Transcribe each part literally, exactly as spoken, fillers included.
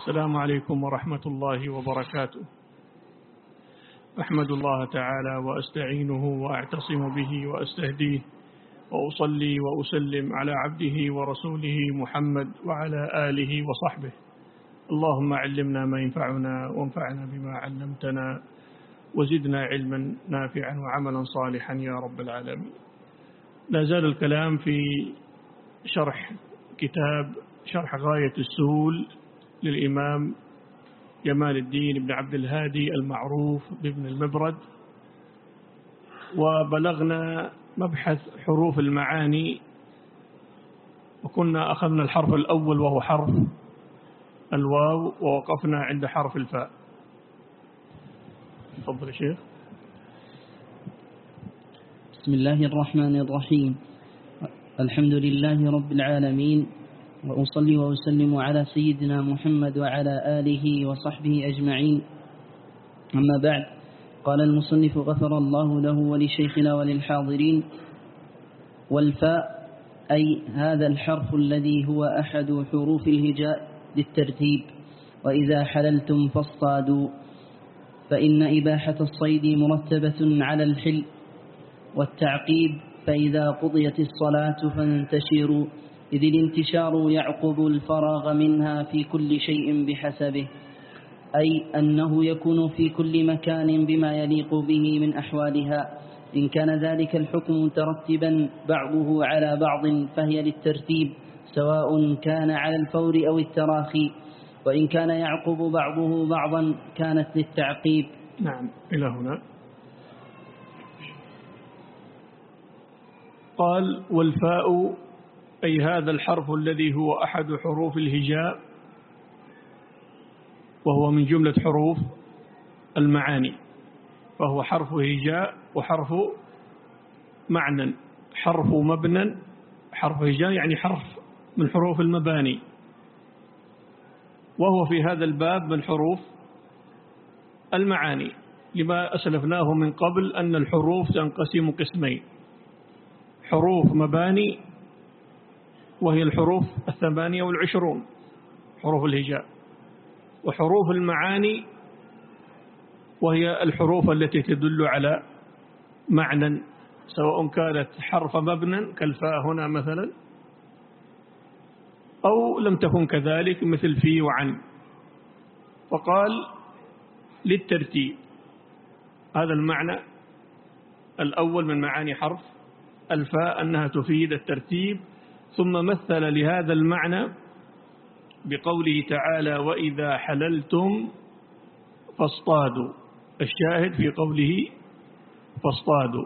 السلام عليكم ورحمة الله وبركاته. أحمد الله تعالى وأستعينه وأعتصم به وأستهديه، وأصلي وأسلم على عبده ورسوله محمد وعلى آله وصحبه. اللهم علمنا ما ينفعنا وانفعنا بما علمتنا وزدنا علما نافعا وعملا صالحا يا رب العالمين. لا زال الكلام في شرح كتاب شرح غاية السهول للإمام جمال الدين بن عبد الهادي المعروف بابن المبرد، وبلغنا مبحث حروف المعاني، وكنا أخذنا الحرف الأول وهو حرف الواو، ووقفنا عند حرف الفاء. تفضل يا شيخ. بسم الله الرحمن الرحيم. الحمد لله رب العالمين، وأصلي وأسلم على سيدنا محمد وعلى آله وصحبه أجمعين. أما بعد، قال المصنف غفر الله له ولشيخنا وللحاضرين: والفاء أي هذا الحرف الذي هو أحد حروف الهجاء للترتيب. وإذا حللتم فاصطادوا، فإن إباحة الصيد مرتبة على الحل والتعقيب. فإذا قضيت الصلاة فانتشروا، إذ الانتشار يعقب الفراغ منها في كل شيء بحسبه، أي أنه يكون في كل مكان بما يليق به من أحوالها. إن كان ذلك الحكم مترتبا بعضه على بعض فهي للترتيب، سواء كان على الفور أو التراخي، وإن كان يعقب بعضه بعضا كانت للتعقيب. نعم، إلى هنا قال: والفاء أي هذا الحرف الذي هو أحد حروف الهجاء، وهو من جملة حروف المعاني، فهو حرف هجاء وحرف معنى. حرف مبنى، حرف هجاء يعني حرف من حروف المباني، وهو في هذا الباب من حروف المعاني، لما أسلفناه من قبل أن الحروف تنقسم قسمين: حروف مباني وهي الحروف الثمانية والعشرون حروف الهجاء، وحروف المعاني وهي الحروف التي تدل على معنى، سواء كانت حرف مبنى كالفاء هنا مثلا، أو لم تكن كذلك مثل في وعن. فقال للترتيب، هذا المعنى الأول من معاني حرف الفاء أنها تفيد الترتيب. ثم مثل لهذا المعنى بقوله تعالى: وإذا حللتم فاصطادوا. الشاهد في قوله فاصطادوا.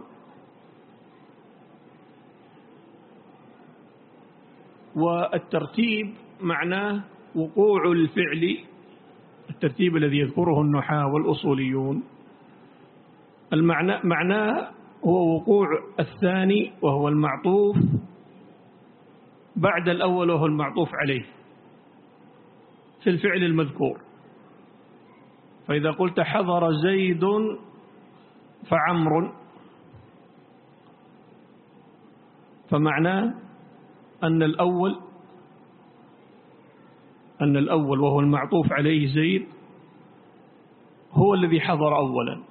والترتيب معناه وقوع الفعل، الترتيب الذي يذكره النحاة والأصوليون، المعنى معناه هو وقوع الثاني وهو المعطوف بعد الأول وهو المعطوف عليه في الفعل المذكور. فإذا قلت حضر زيد فعمر، فمعناه أن الأول أن الأول وهو المعطوف عليه زيد هو الذي حضر أولا،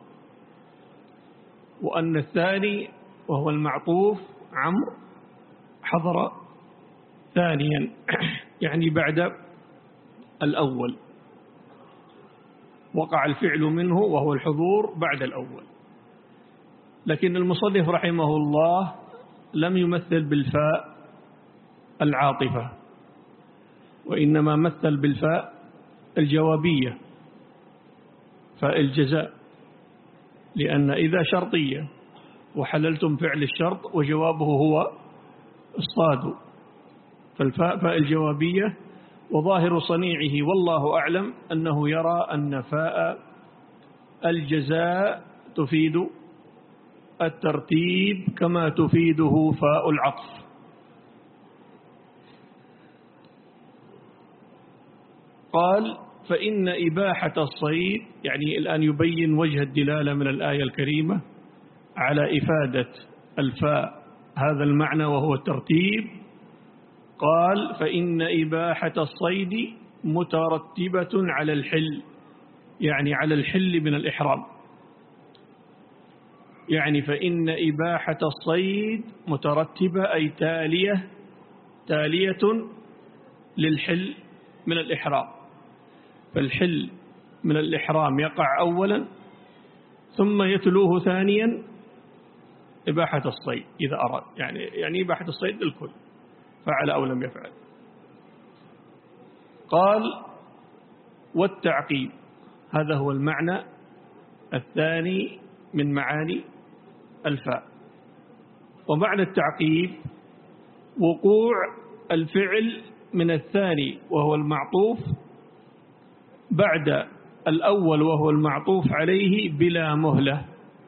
وأن الثاني وهو المعطوف عمرو حضر ثانيا، يعني بعد الأول وقع الفعل منه وهو الحضور بعد الأول. لكن المصنف رحمه الله لم يمثل بالفاء العاطفة، وإنما مثل بالفاء الجوابية، فاء الجزاء، لأن إذا شرطية وحللتم فعل الشرط وجوابه هو الصاد، فالفاء فاء الجوابية. وظاهر صنيعه والله أعلم أنه يرى أن فاء الجزاء تفيد الترتيب كما تفيده فاء العطف. قال: فإن إباحة الصيد، يعني الآن يبين وجه الدلالة من الآية الكريمة على إفادة الفاء هذا المعنى وهو الترتيب. قال: فإن إباحة الصيد مترتبة على الحل، يعني على الحل من الإحرام. يعني فإن إباحة الصيد مترتبة أي تالية تالية للحل من الإحرام. فالحل من الإحرام يقع أولا ثم يتلوه ثانيا إباحة الصيد إذا أراد، يعني يعني إباحة الصيد للكل فعل أو لم يفعل. قال والتعقيب، هذا هو المعنى الثاني من معاني الفاء. ومعنى التعقيب وقوع الفعل من الثاني وهو المعطوف بعد الأول وهو المعطوف عليه بلا مهلة،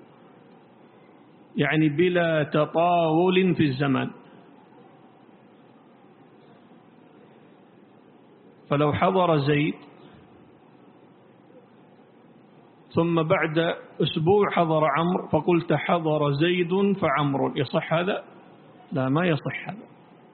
يعني بلا تطاول في الزمن. فلو حضر زيد ثم بعد أسبوع حضر عمرو فقلت حضر زيد فعمرو، يصح هذا؟ لا، ما يصح هذا.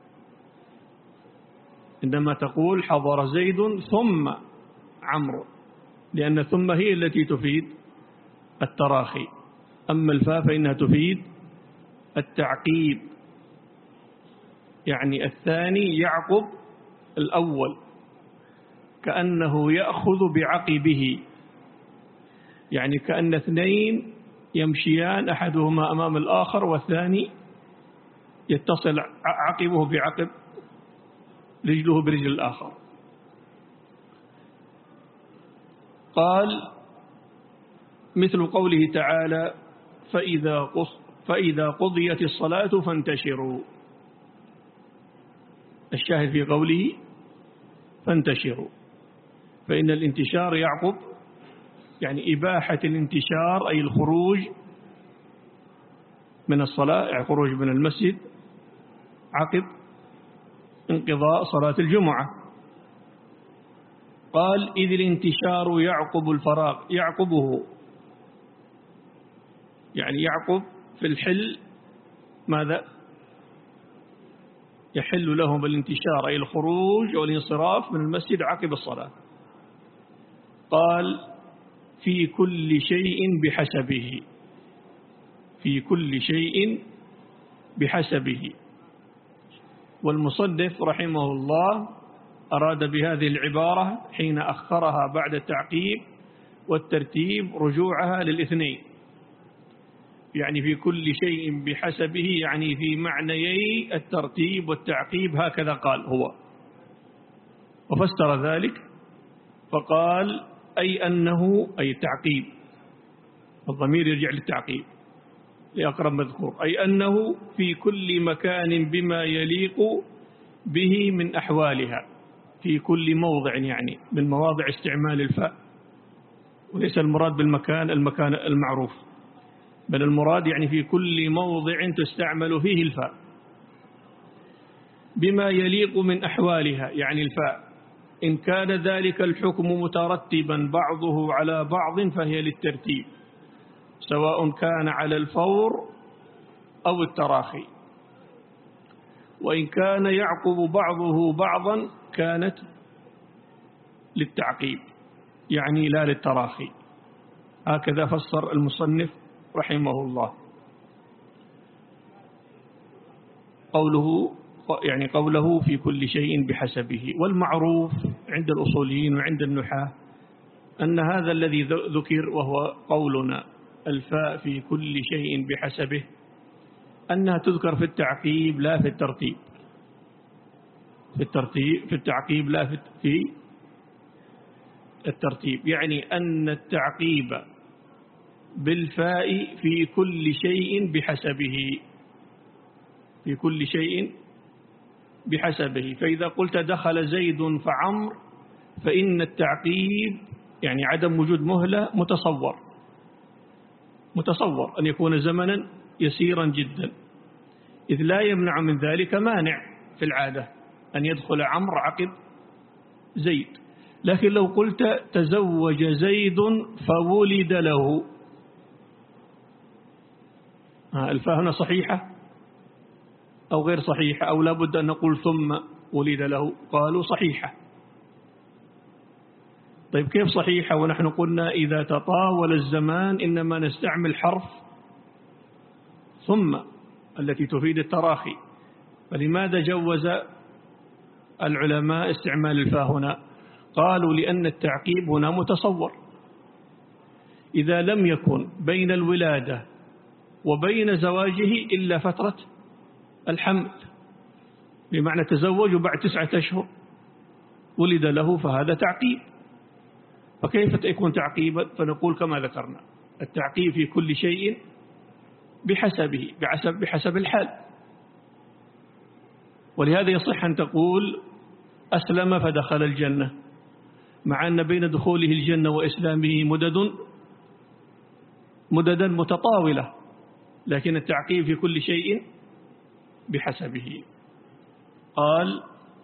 عندما تقول حضر زيد ثم عمرو، لأن ثم هي التي تفيد التراخي، أما الفاء فإنها تفيد التعقيب، يعني الثاني يعقب الأول كأنه يأخذ بعقبه، يعني كأن اثنين يمشيان أحدهما أمام الآخر والثاني يتصل عقبه بعقب رجله برجل الآخر. قال مثل قوله تعالى فإذا, فإذا قضيت الصلاة فانتشروا، الشاهد في قوله فانتشروا، فإن الانتشار يعقب، يعني إباحة الانتشار أي الخروج من الصلاة، يعني خروج من المسجد عقب انقضاء صلاة الجمعة. قال إذ الانتشار يعقب الفراغ، يعقبه يعني يعقب في الحل ماذا؟ يحل لهم الانتشار أي الخروج والانصراف من المسجد عقب الصلاة. قال في كل شيء بحسبه، في كل شيء بحسبه. والمصنف رحمه الله أراد بهذه العبارة حين أخرها بعد التعقيب والترتيب رجوعها للاثنين، يعني في كل شيء بحسبه، يعني في معنيي الترتيب والتعقيب، هكذا قال هو. وفسر ذلك فقال أي أنه أي التعقيب، الضمير يرجع للتعقيب لأقرب مذكور، أي أنه في كل مكان بما يليق به من أحوالها، في كل موضع يعني من مواضع استعمال الفاء، وليس المراد بالمكان المكان المعروف، بل المراد يعني في كل موضع تستعمل فيه الفاء بما يليق من أحوالها، يعني الفاء إن كان ذلك الحكم مترتبا بعضه على بعض فهي للترتيب سواء كان على الفور أو التراخي، وإن كان يعقب بعضه بعضا كانت للتعقيب يعني لا للتراخي. هكذا فسر المصنف رحمه الله. قوله يعني قوله في كل شيء بحسبه. والمعروف عند الأصوليين وعند النحاة أن هذا الذي ذكر وهو قولنا الفاء في كل شيء بحسبه أنها تذكر في التعقيب لا في الترتيب، في الترتيب في التعقيب لا في الترتيب، يعني أن التعقيب بالفاء في كل شيء بحسبه، في كل شيء بحسبه. فإذا قلت دخل زيد فعمر فإن التعقيب يعني عدم وجود مهلة متصور، متصور أن يكون زمنا يسيرا جدا، إذ لا يمنع من ذلك مانع في العادة أن يدخل عمرو عقب زيد. لكن لو قلت تزوج زيد فولد له، الفاء هنا صحيحة أو غير صحيحة، أو لابد أن نقول ثم ولد له؟ قالوا صحيحة، طيب كيف صحيحة ونحن قلنا إذا تطاول الزمان إنما نستعمل حرف ثم التي تفيد التراخي، فلماذا جوز العلماء استعمال الفاء هنا؟ قالوا لأن التعقيب هنا متصور، إذا لم يكن بين الولادة وبين زواجه إلا فترة الحمل، بمعنى تزوج بعد تسعة أشهر ولد له، فهذا تعقيب. فكيف يكون تعقيبا؟ فنقول كما ذكرنا التعقيب في كل شيء بحسبه بحسب, بحسب الحال. ولهذا يصح أن تقول أسلم فدخل الجنة، مع أن بين دخوله الجنة وإسلامه مدد مددا متطاولة، لكن التعقيب في كل شيء بحسبه. قال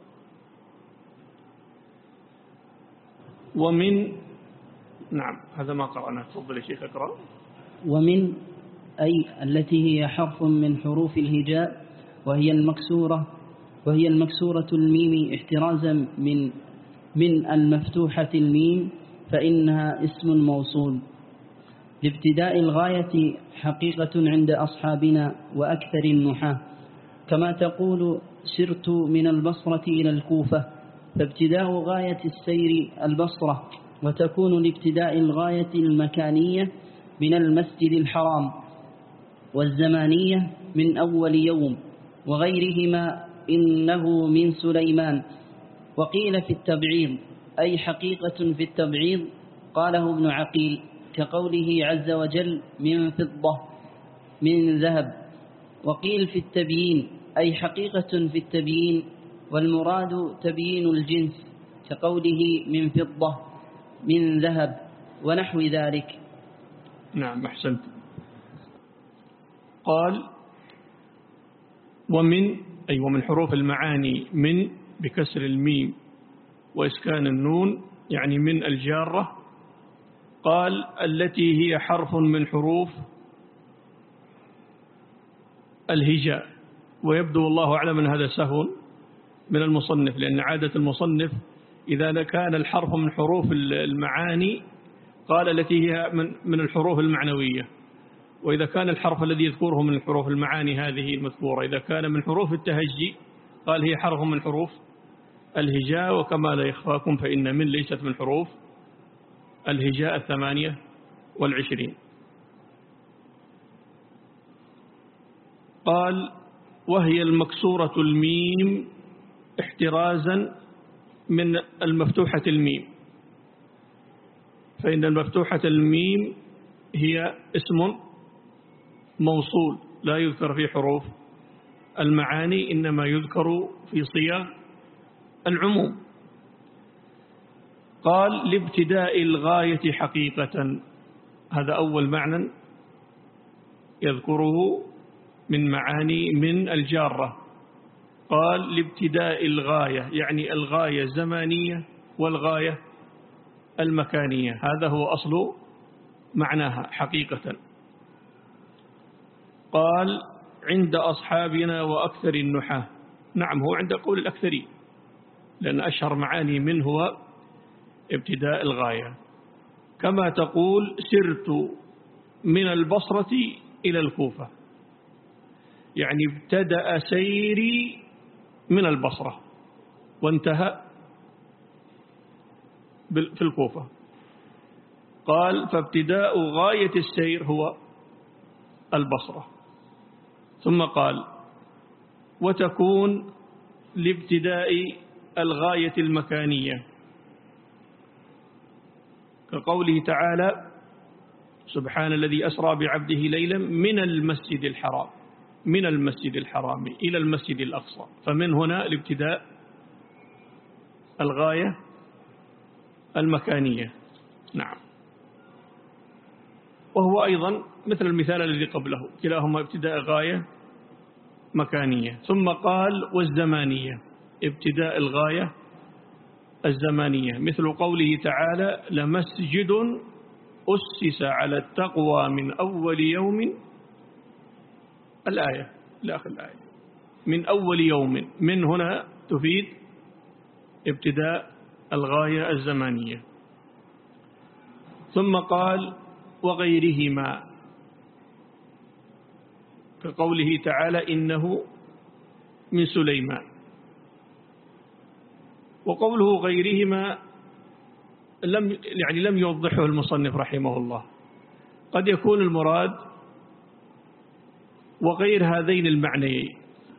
ومن، نعم هذا ما قرأنا، تفضل يا شيخ اقرأ. ومن أي التي هي حرف من حروف الهجاء، وهي المكسورة وهي المكسورة الميم احترازا من من المفتوحة الميم، فإنها اسم موصول لابتداء الغاية حقيقة عند أصحابنا وأكثر النحاة، كما تقول سرت من البصرة إلى الكوفة، فابتداء غاية السير البصرة، وتكون لابتداء الغاية المكانية من المسجد الحرام، والزمانية من أول يوم، وغيرهما إنه من سليمان. وقيل في التبعيض أي حقيقة في التبعيض، قاله ابن عقيل كقوله عز وجل من فضة من ذهب. وقيل في التبيين أي حقيقة في التبيين، والمراد تبيين الجنس كقوله من فضة من ذهب ونحو ذلك. نعم أحسنت. قال ومن أي ومن حروف المعاني من بكسر الميم وإسكان النون، يعني من الجارة. قال التي هي حرف من حروف الهجاء، ويبدو الله أعلم أن هذا سهو من المصنف، لأن عادة المصنف إذا كان الحرف من حروف المعاني قال التي هي من الحروف المعنوية، وإذا كان الحرف الذي يذكره من الحروف المعاني هذه المذكورة إذا كان من حروف التهجي قال هي حرف من حروف الهجاء. وكما لا يخفاكم فإن من ليست من حروف الهجاء الثمانية والعشرين. قال وهي المكسورة الميم احترازا من المفتوحة الميم، فإن المفتوحة الميم هي اسم موصول لا يذكر في حروف المعاني، إنما يذكر في صيغ العموم. قال لابتداء الغاية حقيقة، هذا أول معنى يذكره من معاني من الجارة. قال لابتداء الغاية يعني الغاية الزمانية والغاية المكانية، هذا هو أصل معناها حقيقة. قال عند أصحابنا وأكثر النحاة، نعم هو عند قول الأكثرين، لأن أشهر معاني منه هو ابتداء الغاية. كما تقول سرت من البصرة إلى الكوفة، يعني ابتدأ سيري من البصرة وانتهى في الكوفة. قال فابتداء غاية السير هو البصرة. ثم قال وتكون لابتداء الغاية المكانية، كقوله تعالى سبحان الذي أسرى بعبده ليلا من المسجد الحرام من المسجد الحرام إلى المسجد الأقصى، فمن هنا الابتداء الغاية المكانية. نعم، وهو أيضا مثل المثال الذي قبله، كلاهما ابتداء غاية مكانية. ثم قال والزمانية ابتداء الغاية الزمانية، مثل قوله تعالى لمسجد أسس على التقوى من أول يوم، الآية لآخر الآية، من أول يوم، من هنا تفيد ابتداء الغاية الزمانية. ثم قال وغيرهما، كقوله تعالى إنه من سليمان. وقوله غيرهما لم يعني لم يوضحه المصنف رحمه الله. قد يكون المراد وغير هذين المعنيين،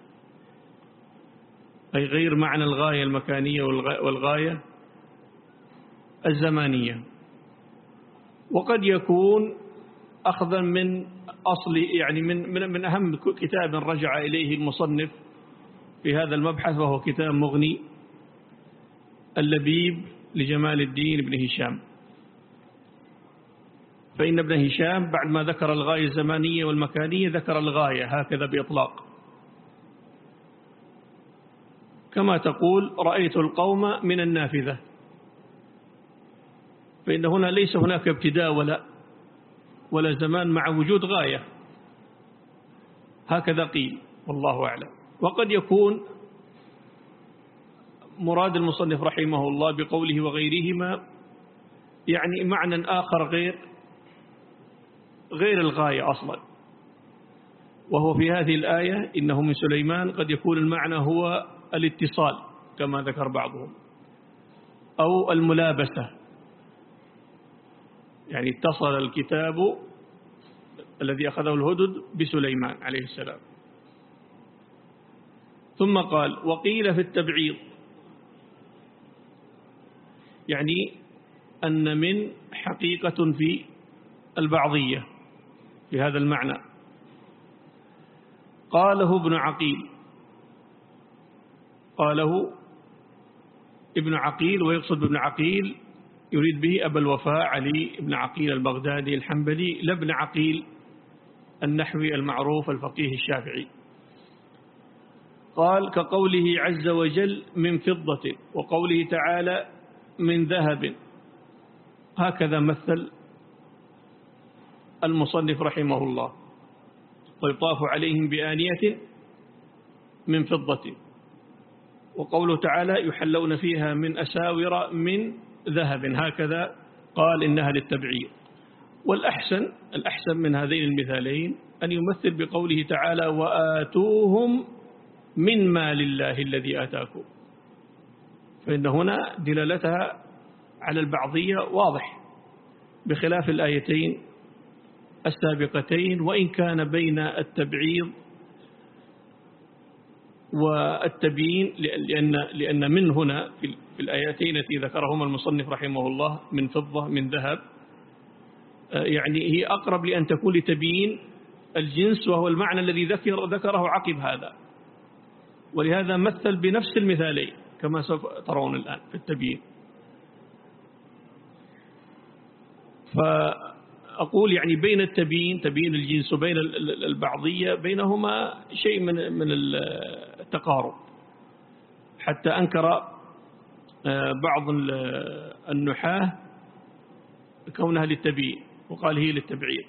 أي غير معنى الغاية المكانية والغاية الزمانية. وقد يكون أخذا من أصل يعني من من من أهم كتاب رجع إليه المصنف في هذا المبحث، وهو كتاب مغني اللبيب لجمال الدين بن هشام. فإن ابن هشام بعد ما ذكر الغاية الزمانية والمكانية ذكر الغاية هكذا بإطلاق، كما تقول رأيت القوم من النافذة، فإن هنا ليس هناك ابتداء ولا ولا زمان مع وجود غاية، هكذا قيل والله أعلم. وقد يكون مراد المصنف رحمه الله بقوله وغيرهما يعني معنى آخر غير غير الغاية أصلا، وهو في هذه الآية إنه من سليمان قد يكون المعنى هو الاتصال كما ذكر بعضهم، أو الملابسة، يعني اتصل الكتاب الذي أخذه الهدد بسليمان عليه السلام. ثم قال وقيل في التبعيض، يعني أن من حقيقة في البعضية في هذا المعنى. قاله ابن عقيل، قاله ابن عقيل، ويقصد ابن عقيل يريد به أبا الوفاء علي بن عقيل البغدادي الحنبلي، لابن عقيل النحوي المعروف الفقيه الشافعي. قال كقوله عز وجل من فضة، وقوله تعالى من ذهب، هكذا مثل المصنف رحمه الله. ويطاف عليهم بآنية من فضة، وقوله تعالى يحلون فيها من أساور من ذهب، هكذا قال إنها للتبعير. والأحسن الأحسن من هذين المثالين أن يمثل بقوله تعالى وآتوهم من مال الله الذي آتاكم، فإن هنا دلالتها على البعضية واضح، بخلاف الآيتين السابقتين، وإن كان بين التبعيض والتبيين، لأن, لأن من هنا في الآيتين التي ذكرهما المصنف رحمه الله من فضة من ذهب، يعني هي أقرب لأن تكون لتبيين الجنس، وهو المعنى الذي ذكر ذكره عقب هذا، ولهذا مثل بنفس المثالين كما سوف ترون الآن في التبيين. فأقول يعني بين التبيين تبيين الجنس وبين البعضية بينهما شيء من من التقارب، حتى أنكر بعض النحاة كونها للتبيين وقال هي للتبعير،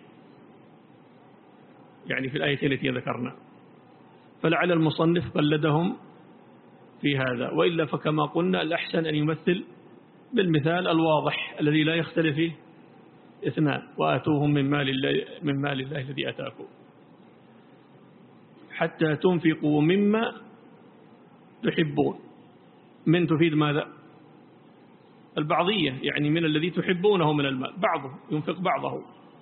يعني في الآيتين التي ذكرنا. فلعل المصنف قلدهم في هذا، وإلا فكما قلنا الأحسن أن يمثل بالمثال الواضح الذي لا يختلف فيه اثنان، وآتوهم من مال الله من مال الله الذي آتاكم، حتى تنفقوا مما تحبون. من تفيد ماذا؟ البعضية، يعني من الذي تحبونه من المال، بعضه ينفق بعضه.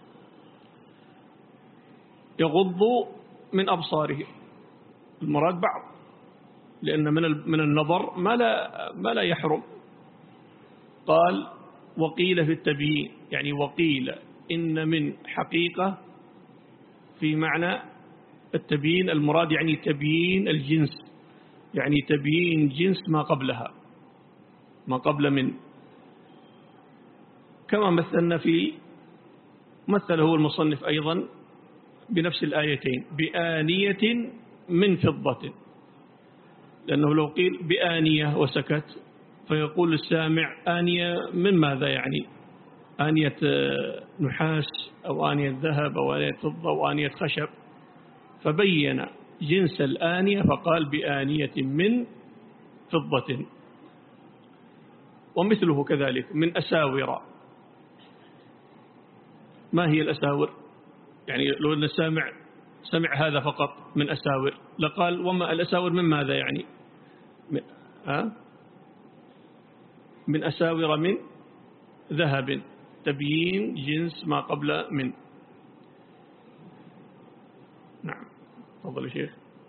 يغض من أبصاره، المراد بعض، لأن من من النظر ما لا ما لا يحرم. قال وقيل في التبيين، يعني وقيل إن من حقيقة في معنى التبيين، المراد يعني تبيين الجنس، يعني تبيين جنس ما قبلها، ما قبل من، كما مثلنا في مثله المصنف أيضا بنفس الآيتين بآنية من فضة، لأنه لو قيل بآنية وسكت فيقول السامع آنية من ماذا؟ يعني آنية نحاس أو آنية ذهب أو آنية فضة أو آنية خشب، فبين جنس الآنية فقال بآنية من فضة. ومثله كذلك من أساور، ما هي الأساور؟ يعني لو أن السامع سمع هذا فقط من أساور لقال وما الأساور من ماذا يعني؟ من, ها؟ من أساور من ذهب، تبيين جنس ما قبل من. نعم تفضل يا شيخ.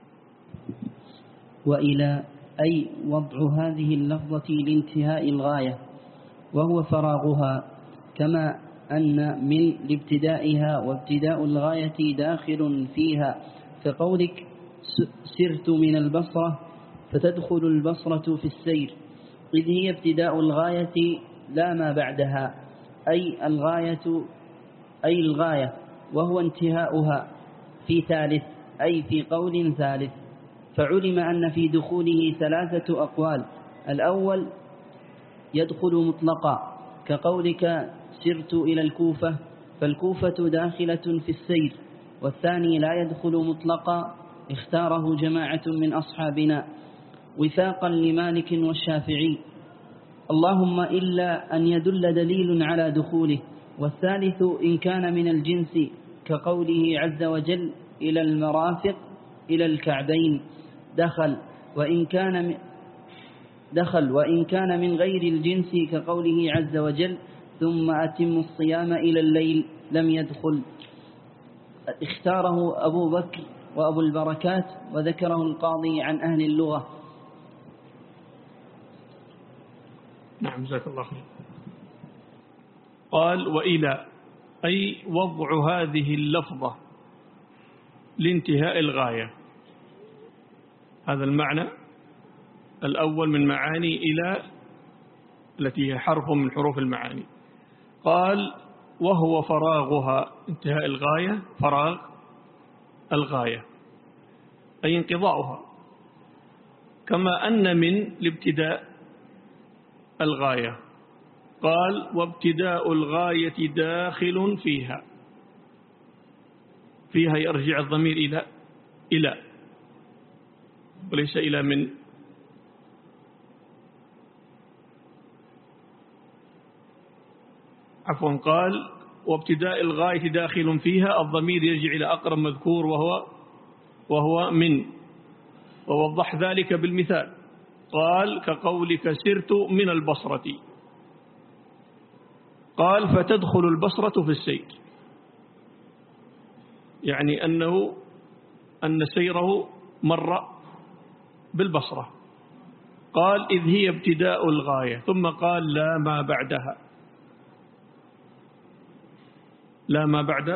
وإلى أي وضع هذه اللفظة لانتهاء الغاية وهو فراغها، كما أن من لابتدائها، وابتداء الغاية داخل فيها، كقولك سرت من البصرة فتدخل البصرة في السير، إذ هي ابتداء الغاية لا ما بعدها، أي الغاية أي الغاية وهو انتهاؤها في ثالث، أي في قول ثالث. فعلم أن في دخوله ثلاثة أقوال: الأول يدخل مطلقا كقولك سرت إلى الكوفة، فالكوفة داخلة في السير. والثاني لا يدخل مطلقا، اختاره جماعة من أصحابنا وثاقا لمالك والشافعي، اللهم إلا أن يدل دليل على دخوله. والثالث إن كان من الجنس كقوله عز وجل إلى المرافق إلى الكعبين دخل، وإن كان دخل وإن كان من غير الجنس كقوله عز وجل ثم أتم الصيام إلى الليل لم يدخل. اختاره أبو بكر وأبو البركات، وذكره القاضي عن أهل اللغة. نعم جزاك الله خير. قال وإلى أي وضع هذه اللفظة لانتهاء الغاية، هذا المعنى الأول من معاني إلى التي هي حرف من حروف المعاني. قال وهو فراغها، انتهاء الغاية فراغ الغاية أي انقضاؤها، كما أن من الابتداء الغاية. قال وابتداء الغاية داخل فيها، فيها يرجع الضمير إلى إلى وليس إلى من. عفوا قال وابتداء الغاية داخل فيها، الضمير يرجع إلى أقرب مذكور وهو وهو من، ووضح ذلك بالمثال. قال كقولك سرت من البصرة، قال فتدخل البصرة في السير، يعني أنه أن سيره مر بالبصرة. قال إذ هي ابتداء الغاية، ثم قال لا ما بعدها، لا ما بعد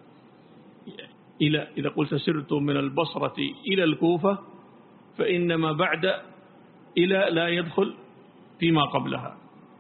إلى. إذا قلت سرت من البصرة إلى الكوفة فإنما بعد إلى لا يدخل فيما قبلها.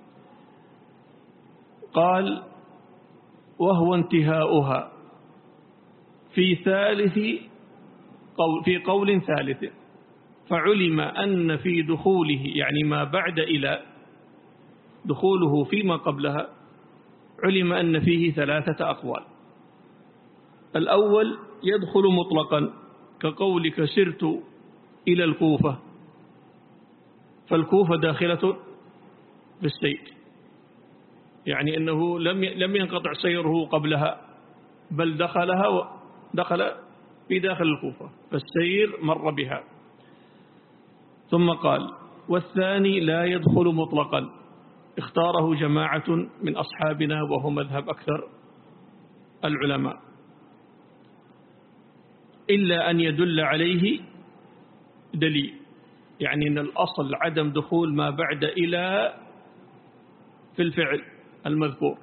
قال وهو انتهاؤها في ثالث قول في قول ثالث، فعلم أن في دخوله يعني ما بعد إلى دخوله فيما قبلها، علم أن فيه ثلاثة أقوال. الأول يدخل مطلقا كقولك سرت إلى الكوفة، فالكوفة داخلة في السير، يعني أنه لم لم ينقطع سيره قبلها بل دخلها دخل في داخل الكوفة، فالسير مر بها. ثم قال والثاني لا يدخل مطلقا، اختاره جماعة من أصحابنا وهو مذهب أكثر العلماء، إلا أن يدل عليه دليل، يعني أن الأصل عدم دخول ما بعد إلى في الفعل المذكور،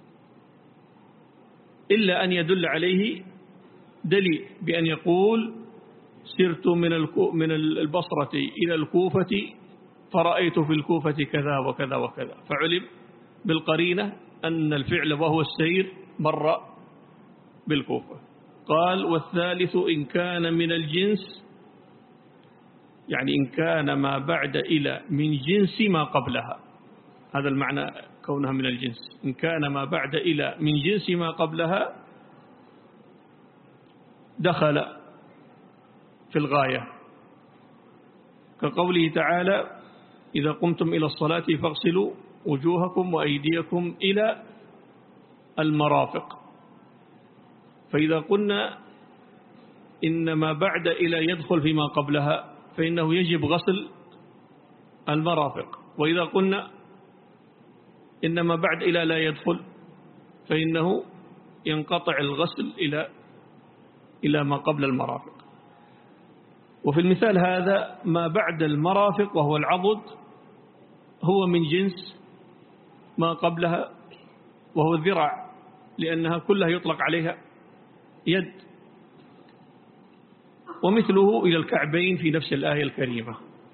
إلا أن يدل عليه دليل بأن يقول سرت من من البصرة إلى الكوفة فرأيت في الكوفة كذا وكذا وكذا، فعلم بالقرينة أن الفعل وهو السير مر بالكوفة. قال والثالث إن كان من الجنس، يعني إن كان ما بعد إلى من جنس ما قبلها، هذا المعنى كونها من الجنس. إن كان ما بعد إلى من جنس ما قبلها دخل في الغاية، كقوله تعالى إذا قمتم إلى الصلاة فاغسلوا وجوهكم وأيديكم إلى المرافق، فإذا قلنا إن ما بعد إلى يدخل فيما قبلها فإنه يجب غسل المرافق، وإذا قلنا إن ما بعد إلى لا يدخل فإنه ينقطع الغسل إلى إلى ما قبل المرافق. وفي المثال هذا ما بعد المرافق وهو العضد هو من جنس ما قبلها وهو الذراع، لأنها كلها يطلق عليها يد، ومثله إلى الكعبين في نفس الآية الكريمة.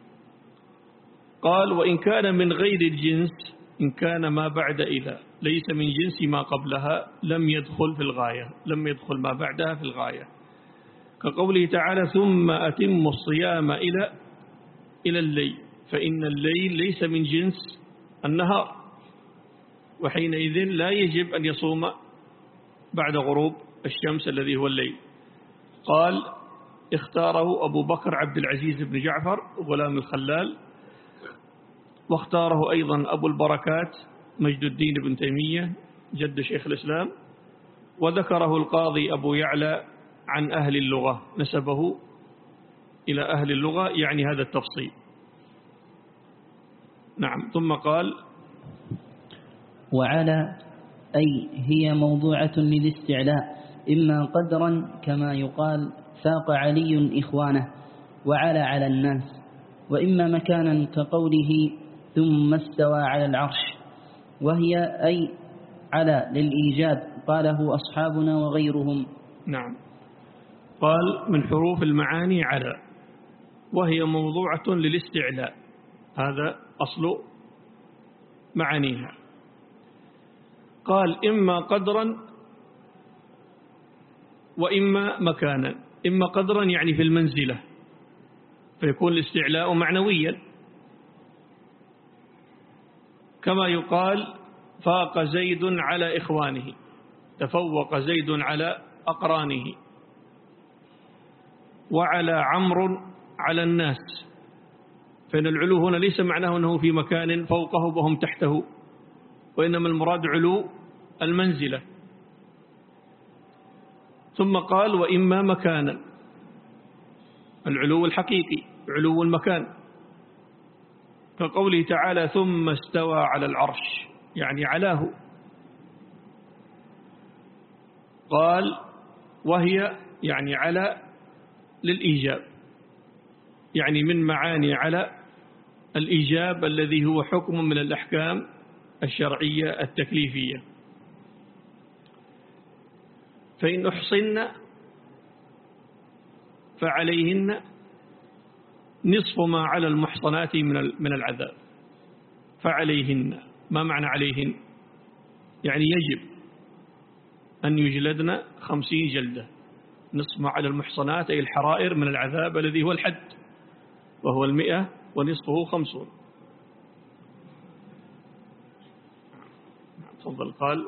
قال وإن كان من غير الجنس، إن كان ما بعد إلى ليس من جنس ما قبلها لم يدخل في الغاية، لم يدخل ما بعدها في الغاية، كقوله تعالى ثم أتم الصيام إلى إلى الليل، فإن الليل ليس من جنس النهار، وحينئذ لا يجب أن يصوم بعد غروب الشمس الذي هو الليل. قال اختاره أبو بكر عبد العزيز بن جعفر غلام الخلال، واختاره أيضا أبو البركات مجد الدين بن تيمية جد شيخ الإسلام، وذكره القاضي أبو يعلى عن أهل اللغة، نسبه إلى أهل اللغة يعني هذا التفصيل. نعم. ثم قال وعلى أي هي موضوعة للاستعلاء، إما قدرا كما يقال فاق علي إخوانه وعلى على الناس، وإما مكانا كقوله ثم استوى على العرش، وهي أي على للإيجاب قاله أصحابنا وغيرهم. نعم. قال من حروف المعاني على، وهي موضوعة للاستعلاء، هذا أصل معانيها. قال إما قدرا وإما مكانا. إما قدرا يعني في المنزلة، فيكون الاستعلاء معنويا، كما يقال فاق زيد على إخوانه، تفوق زيد على أقرانه، وعلى عمرو على الناس، فإن العلو هنا ليس معناه أنه في مكان فوقه وهم تحته، وإنما المراد علو المنزلة. ثم قال وإما مكانا، العلو الحقيقي علو المكان، كقوله تعالى ثم استوى على العرش يعني علاه. قال وهي يعني على للإيجاب، يعني من معاني على الإيجاب الذي هو حكم من الأحكام الشرعية التكليفية. فإن أحصن فعليهن نصف ما على المحصنات من العذاب. فعليهن ما معنى عليهن؟ يعني يجب أن يجلدن خمسين جلدة، نصف ما على المحصنات أي الحرائر من العذاب الذي هو الحد، وهو المئة ونصفه خمسون. تفضل. قال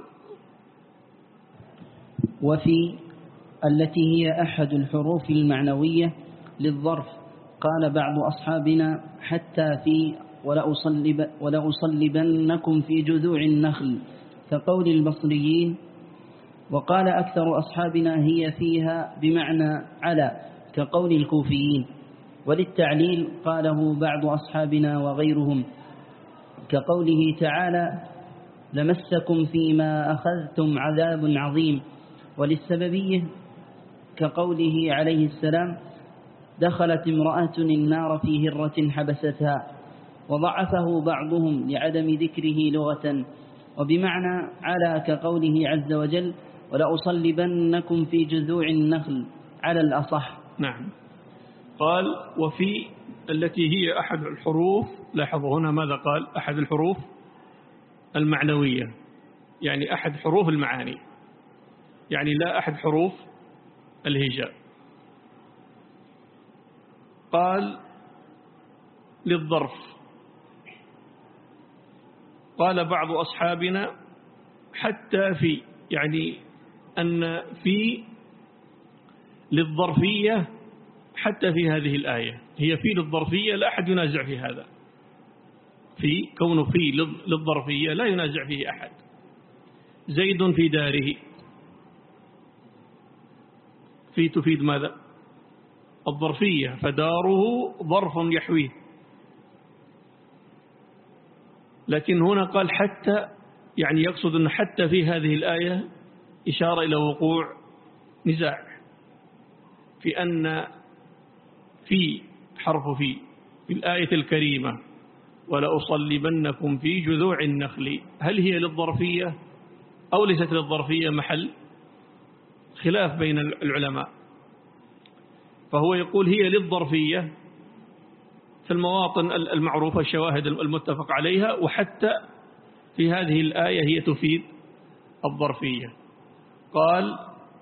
وفي التي هي أحد الحروف المعنوية للظرف قال بعض أصحابنا حتى في ولأصلب ولأصلبنكم في جذوع النخل كقول البصريين، وقال أكثر أصحابنا هي فيها بمعنى على كقول الكوفيين، وللتعليل قاله بعض أصحابنا وغيرهم كقوله تعالى لمسكم فيما أخذتم عذاب عظيم، وللسببية كقوله عليه السلام دخلت امرأة النار في هرة حبستها، وضعفه بعضهم لعدم ذكره لغة، وبمعنى على كقوله عز وجل ولأصلبنكم في جذوع النخل على الأصح. نعم. قال وفي التي هي أحد الحروف، لاحظوا هنا ماذا قال؟ أحد الحروف المعنوية، يعني أحد حروف المعاني، يعني لا أحد حروف الهجاء. قال للظرف. قال بعض أصحابنا حتى في، يعني أن في للظرفية حتى في هذه الآية، هي في للظرفية لا أحد ينازع في هذا، في كونه في للظرفية لا ينازع فيه أحد. زيد في داره، في تفيد ماذا؟ الظرفية، فداره ظرف يحويه. لكن هنا قال حتى، يعني يقصد أن حتى في هذه الآية إشارة إلى وقوع نزاع في أن في حرف في في الآية الكريمة ولأصلبنكم في جذوع النخل، هل هي للظرفية أو ليست للظرفية؟ محل خلاف بين العلماء. فهو يقول هي للظرفية في المواطن المعروفة الشواهد المتفق عليها، وحتى في هذه الآية هي تفيد الظرفية. قال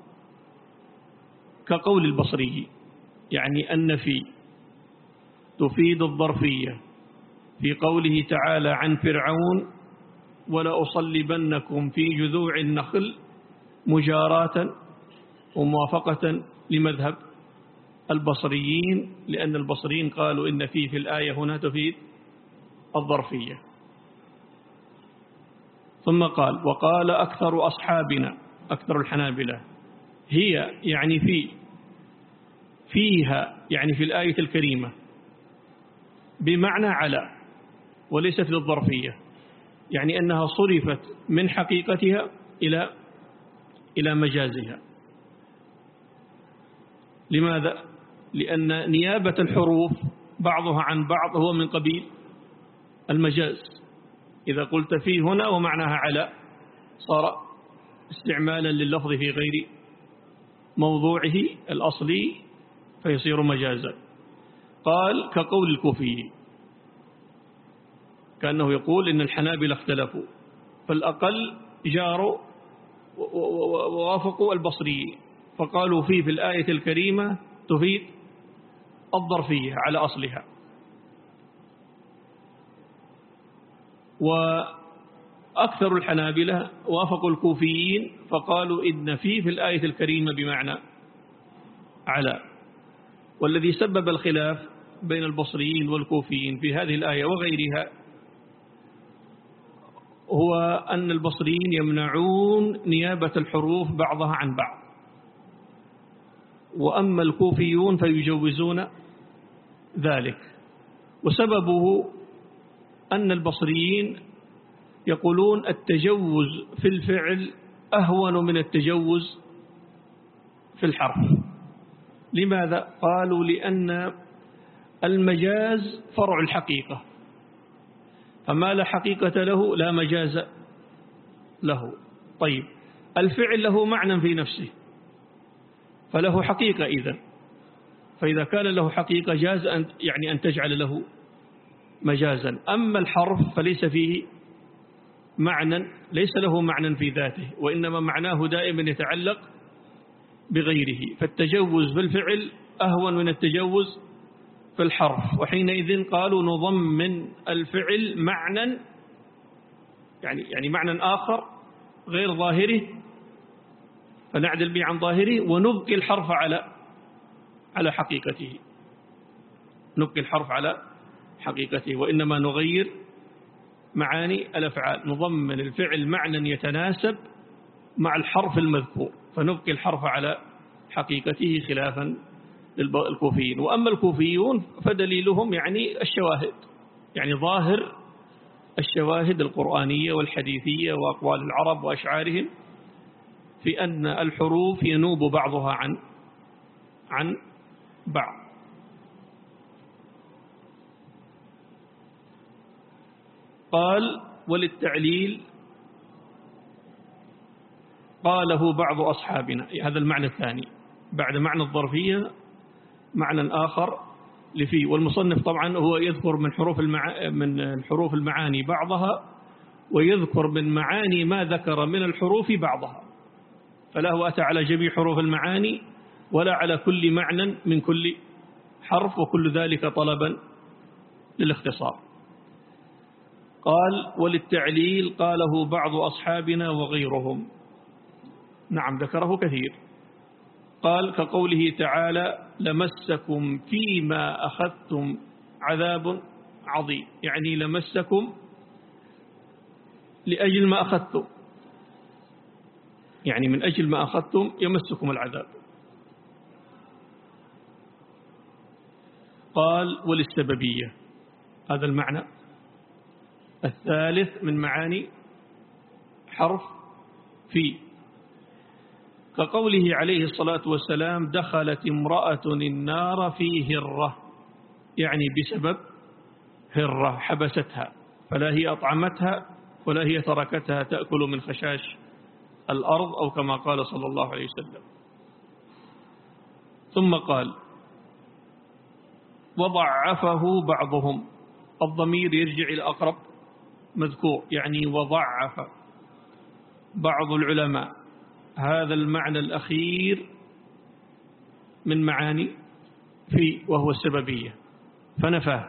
كقول البصري، يعني أن في تفيد الظرفية في قوله تعالى عن فرعون ولأصلبنكم في جذوع النخل مجاراة وموافقة لمذهب البصريين، لأن البصريين قالوا إن في في الآية هنا تفيد الظرفية. ثم قال وقال أكثر أصحابنا، أكثر الحنابلة، هي يعني في فيها يعني في الآية الكريمة بمعنى على وليست للظرفية، يعني أنها صرفت من حقيقتها إلى إلى مجازها. لماذا؟ لأن نيابة الحروف بعضها عن بعض هو من قبيل المجاز. إذا قلت فيه هنا ومعناها على صار استعمالا لللفظ في غير موضوعه الأصلي فيصير مجازا. قال كقول الكوفي، كأنه يقول إن الحنابلة اختلفوا، فالأقل جاروا ووافقوا البصريين فقالوا فيه في الآية الكريمة تفيد الظرفية على أصلها. وأكثر الحنابلة وافقوا الكوفيين فقالوا إن فيه في الآية الكريمة بمعنى على. والذي سبب الخلاف بين البصريين والكوفيين في هذه الآية وغيرها هو أن البصريين يمنعون نيابة الحروف بعضها عن بعض، وأما الكوفيون فيجوزون ذلك. وسببه أن البصريين يقولون التجوز في الفعل أهون من التجوز في الحرف. لماذا؟ قالوا لأن المجاز فرع الحقيقة، فما لا حقيقة له لا مجاز له. طيب الفعل له معنى في نفسه فله حقيقة إذن، فإذا كان له حقيقة جاز أن يعني أن تجعل له مجازا. أما الحرف فليس فيه معنى، ليس له معنى في ذاته، وإنما معناه دائما يتعلق بغيره، فالتجوز بالفعل أهون من التجوز في الحرف. وحينئذ قالوا نضمن الفعل معنى يعني يعني معنى آخر غير ظاهره فنعدل به عن ظاهره، ونبقي الحرف على على حقيقته، نبقي الحرف على حقيقته، وإنما نغير معاني الأفعال، نضمن الفعل معنى يتناسب مع الحرف المذكور فنبقي الحرف على حقيقته خلافا للكوفيين. وأما الكوفيون فدليلهم يعني الشواهد، يعني ظاهر الشواهد القرآنية والحديثية وأقوال العرب وأشعارهم في أن الحروف ينوب بعضها عن عن بعض. قال وللتعليل قاله بعض أصحابنا، هذا المعنى الثاني بعد معنى الظرفية معنى آخر لفي. والمصنف طبعا هو يذكر من حروف المع... من حروف المعاني بعضها، ويذكر من معاني ما ذكر من الحروف بعضها، فلا هو أتى على جميع حروف المعاني ولا على كل معنى من كل حرف، وكل ذلك طلبا للاختصار. قال وللتعليل قاله بعض أصحابنا وغيرهم، نعم ذكره كثير. قال كقوله تعالى لمسكم فيما أخذتم عذاب عظيم، يعني لمسكم لأجل ما أخذتم، يعني من أجل ما أخذتم يمسكم العذاب. قال وللسببية. هذا المعنى الثالث من معاني حرف في، كقوله عليه الصلاة والسلام دخلت امرأة النار في هرة، يعني بسبب هرة حبستها، فلا هي أطعمتها ولا هي تركتها تأكل من خشاش الأرض، أو كما قال صلى الله عليه وسلم. ثم قال وضعفه بعضهم، الضمير يرجع إلى أقرب مذكور، يعني وضعف بعض العلماء هذا المعنى الأخير من معاني في، وهو السببية، فنفاه،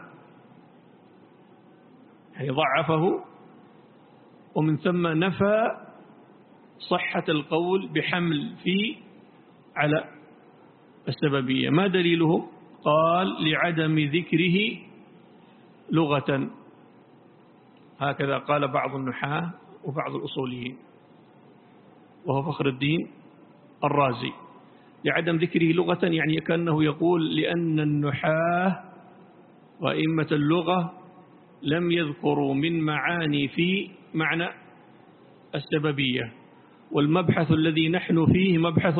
يعني ضعفه، ومن ثم نفى صحة القول بحمل في على السببية. ما دليله؟ قال لعدم ذكره لغة، هكذا قال بعض النحاة وبعض الأصوليين، وهو فخر الدين الرازي. لعدم ذكره لغة يعني كأنه يقول لأن النحاة وأئمة اللغة لم يذكروا من معاني في معنى السببية، والمبحث الذي نحن فيه مبحث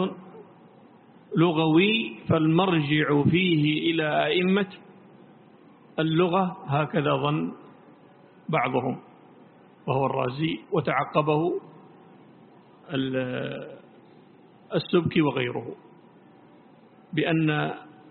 لغوي، فالمرجع فيه إلى أئمة اللغة، هكذا ظن بعضهم وهو الرازي، وتعقبه السبكي وغيره، بأن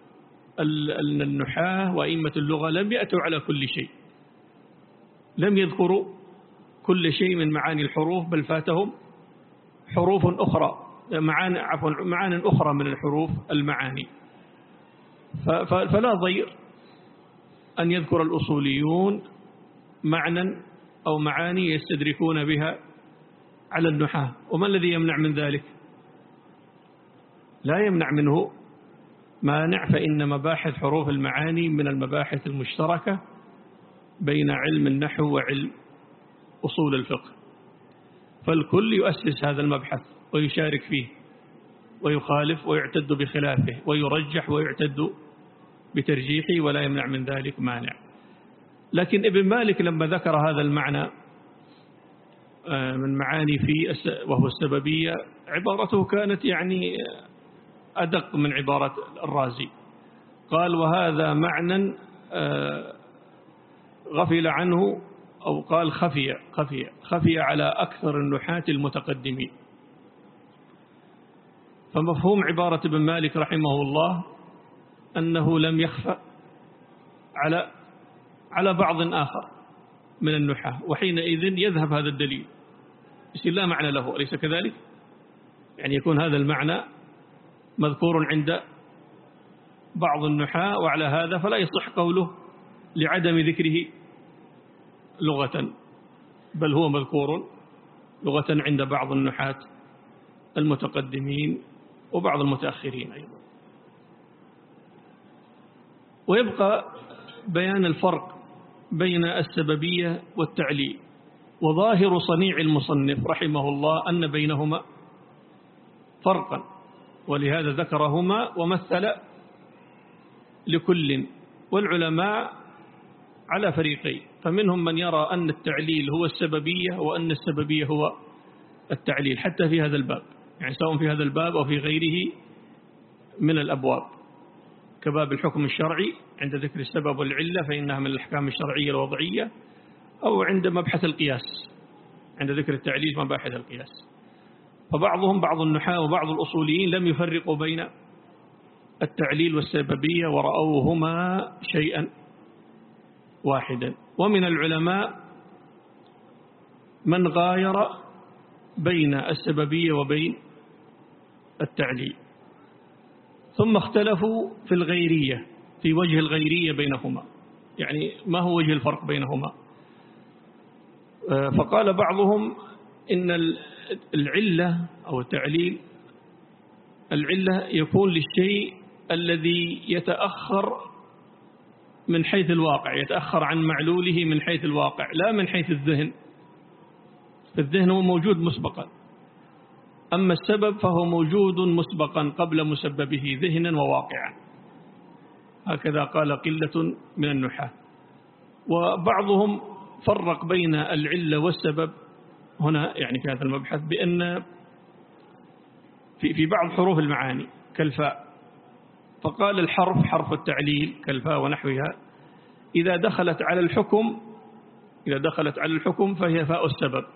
النحاة وأئمة اللغة لم يأتوا على كل شيء، لم يذكروا كل شيء من معاني الحروف، بل فاتهم حروف أخرى، معاني عفوا معاني أخرى من الحروف المعاني. فلا ضير أن يذكر الأصوليون معنى أو معاني يستدركون بها على النحاة. وما الذي يمنع من ذلك؟ لا يمنع منه مانع، فإن مباحث حروف المعاني من المباحث المشتركة بين علم النحو وعلم أصول الفقه، فالكل يؤسس هذا المبحث ويشارك فيه ويخالف ويعتد بخلافه، ويرجح ويعتد بترجيحه، ولا يمنع من ذلك مانع. لكن ابن مالك لما ذكر هذا المعنى من معاني في وهو السببية، عبارته كانت يعني أدق من عبارة الرازي. قال وهذا معنى غفل عنه، أو قال خفي خفي خفي على أكثر النحاة المتقدمين. فمفهوم عبارة ابن مالك رحمه الله أنه لم يخفى على على بعض آخر من النحاة، وحينئذ يذهب هذا الدليل، يصير لا معنى له، أليس كذلك؟ يعني يكون هذا المعنى مذكور عند بعض النحاة، وعلى هذا فلا يصح قوله لعدم ذكره لغة، بل هو مذكور لغة عند بعض النحاة المتقدمين وبعض المتأخرين أيضا. ويبقى بيان الفرق بين السببية والتعليل. وظاهر صنيع المصنف رحمه الله أن بينهما فرقا، ولهذا ذكرهما ومثل لكل. والعلماء على فريقين، فمنهم من يرى أن التعليل هو السببية، وأن السببية هو التعليل، حتى في هذا الباب، يعني سواء في هذا الباب أو في غيره من الأبواب، كباب الحكم الشرعي عند ذكر السبب والعلة فإنها من الأحكام الشرعية الوضعية، أو عند مبحث القياس عند ذكر التعليل مباحث القياس. فبعضهم بعض النحاة وبعض الأصوليين لم يفرقوا بين التعليل والسببية، ورأوهما شيئا واحدا. ومن العلماء من غاير بين السببية وبين التعليل، ثم اختلفوا في الغيرية، في وجه الغيرية بينهما، يعني ما هو وجه الفرق بينهما. فقال بعضهم إن العلة أو التعليل، العلة يكون للشيء الذي يتأخر من حيث الواقع، يتأخر عن معلوله من حيث الواقع، لا من حيث الذهن. الذهن هو موجود مسبقا، أما السبب فهو موجود مسبقا قبل مسببه ذهنا وواقعا. هكذا قال قلة من النحاة. وبعضهم فرق بين العلة والسبب هنا يعني في هذا المبحث بأن في في بعض حروف المعاني كالفاء، فقال الحرف حرف التعليل كالفاء ونحوها إذا دخلت على الحكم إذا دخلت على الحكم فهي فاء السبب،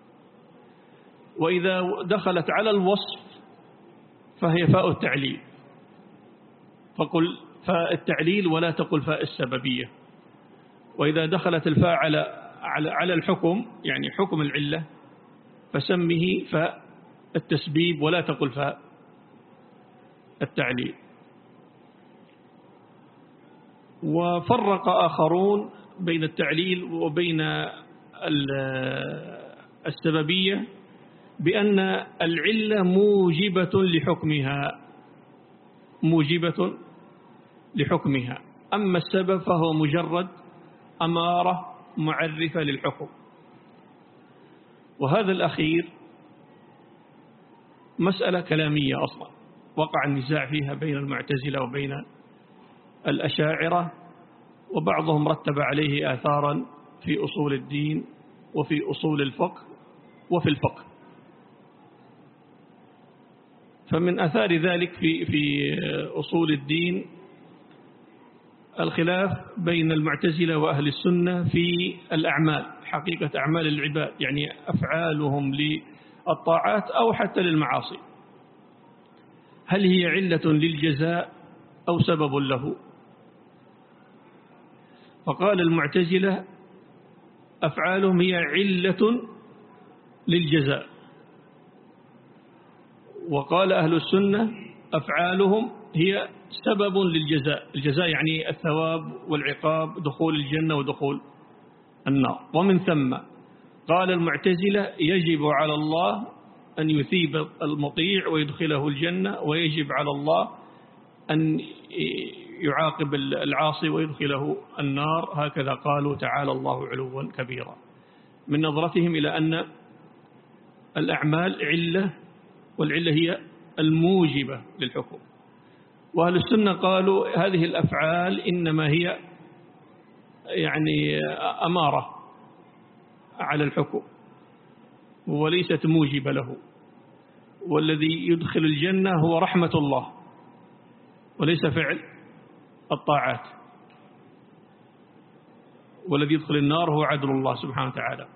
وإذا دخلت على الوصف فهي فاء التعليل. فقل فاء التعليل ولا تقل فاء السببية. وإذا دخلت الفاء على على على الحكم يعني حكم العلة فسمه فاء التسبيب ولا تقل فاء التعليل. وفرق آخرون بين التعليل وبين السببية بأن العلة موجبة لحكمها موجبة لحكمها، أما السبب فهو مجرد أمارة معرفة للحكم. وهذا الأخير مسألة كلامية أصلا وقع النزاع فيها بين المعتزلة وبين الأشاعرة، وبعضهم رتب عليه آثارا في أصول الدين وفي أصول الفقه وفي الفقه. فمن أثار ذلك في في أصول الدين الخلاف بين المعتزلة وأهل السنة في الأعمال، حقيقة أعمال العباد يعني أفعالهم للطاعات أو حتى للمعاصي، هل هي علة للجزاء أو سبب له؟ فقال المعتزلة أفعالهم هي علة للجزاء، وقال أهل السنة أفعالهم هي سبب للجزاء. الجزاء يعني الثواب والعقاب، دخول الجنة ودخول النار. ومن ثم قال المعتزلة يجب على الله أن يثيب المطيع ويدخله الجنة، ويجب على الله أن يعاقب العاصي ويدخله النار. هكذا قالوا تعالى الله علوا كبيرا، من نظرتهم إلى أن الأعمال علة، والعلة هي الموجبة للحكم. وأهل السنة قالوا هذه الأفعال إنما هي يعني أمارة على الحكم وليست موجبة له، والذي يدخل الجنة هو رحمة الله وليس فعل الطاعات، والذي يدخل النار هو عدل الله سبحانه وتعالى.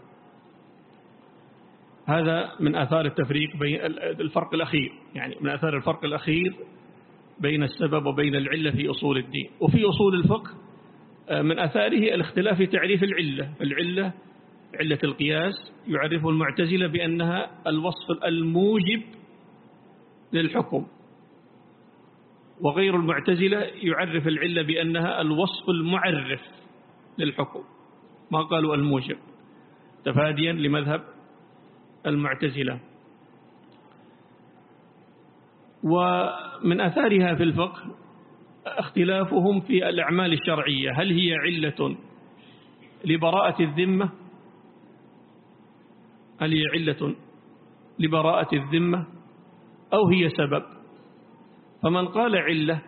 هذا من آثار التفريق بين الفرق الأخير، يعني من آثار الفرق الأخير بين السبب وبين العلة في أصول الدين. وفي أصول الفقه من آثاره الاختلاف في تعريف العلة. العلة علة القياس يعرفه المعتزلة بأنها الوصف الموجب للحكم، وغير المعتزلة يعرف العلة بأنها الوصف المعرف للحكم، ما قالوا الموجب، تفاديا لمذهب المعتزلة. ومن أثارها في الفقه اختلافهم في الأعمال الشرعية، هل هي علة لبراءة الذمة هل هي علة لبراءة الذمة أو هي سبب؟ فمن قال علة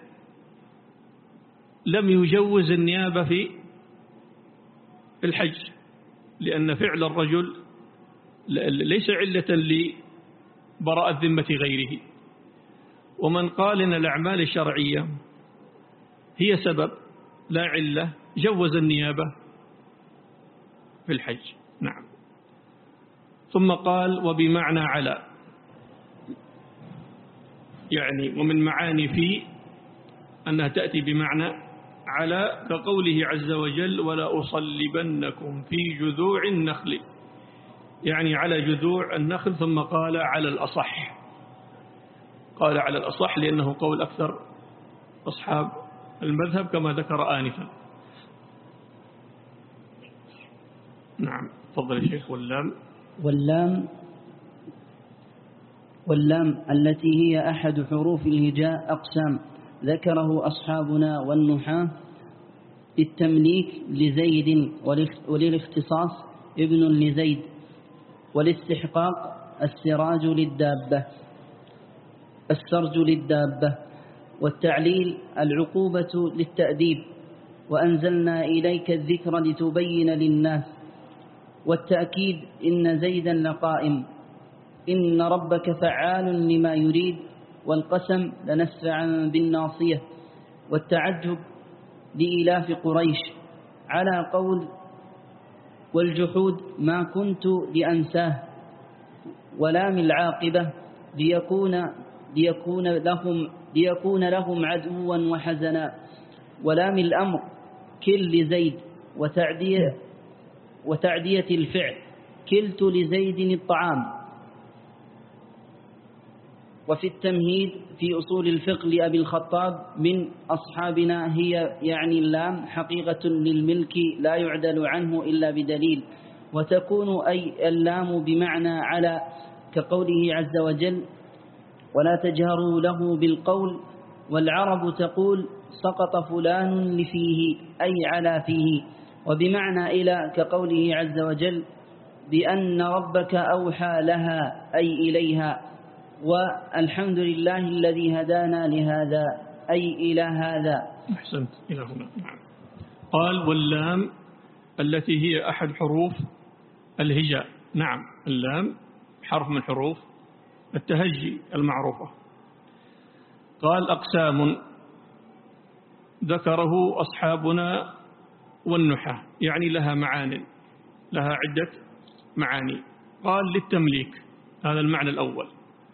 لم يجوز النيابة في الحج، لأن فعل الرجل ليس علة لبراءة ذمة غيره. ومن قال إن الأعمال الشرعية هي سبب لا علة جوز النيابة في الحج. نعم. ثم قال وبمعنى على، يعني ومن معاني في أنها تأتي بمعنى على، كقوله عز وجل ولا أصلبنكم في جذوع النخل، يعني على جذوع النخل. ثم قال على الأصح، قال على الأصح لأنه قول أكثر أصحاب المذهب كما ذكر آنفا. نعم. تفضل يا شيخ. واللام واللام واللام التي هي أحد حروف الهجاء أقسام ذكره أصحابنا والنحاة بالتمليك لزيد وللاختصاص ابن لزيد، والاستحقاق السراج للدابة السرج للدابة، والتعليل العقوبة للتأديب، وأنزلنا إليك الذكر لتبين للناس. والتأكيد إن زيدا لقائم، إن ربك فعال لما يريد، والقسم لنسفعا بالناصية. والتعجب لإلاف قريش على قول والجحود ما كنت لأنساه، ولام العاقبة ليكون ليكون لهم ليكون لهم عدوا وحزنا، ولام الأمر كل لزيد، وتعدية وتعدية الفعل كلت لزيد الطعام. وفي التمهيد في أصول الفقه لأبي الخطاب من أصحابنا هي يعني اللام حقيقة للملك لا يعدل عنه إلا بدليل، وتكون أي اللام بمعنى على كقوله عز وجل ولا تجهروا له بالقول. والعرب تقول سقط فلان لفيه أي على فيه، وبمعنى إلى كقوله عز وجل بأن ربك أوحى لها أي إليها. والحمد لله الذي هدانا لهذا أي إلى هذا. أحسنت إلى هنا. قال واللام التي هي أحد حروف الهجاء. نعم، اللام حرف من حروف التهجي المعروفة. قال أقسام ذكره أصحابنا والنحاة، يعني لها معان، لها عدة معاني. قال للتمليك، هذا المعنى الأول،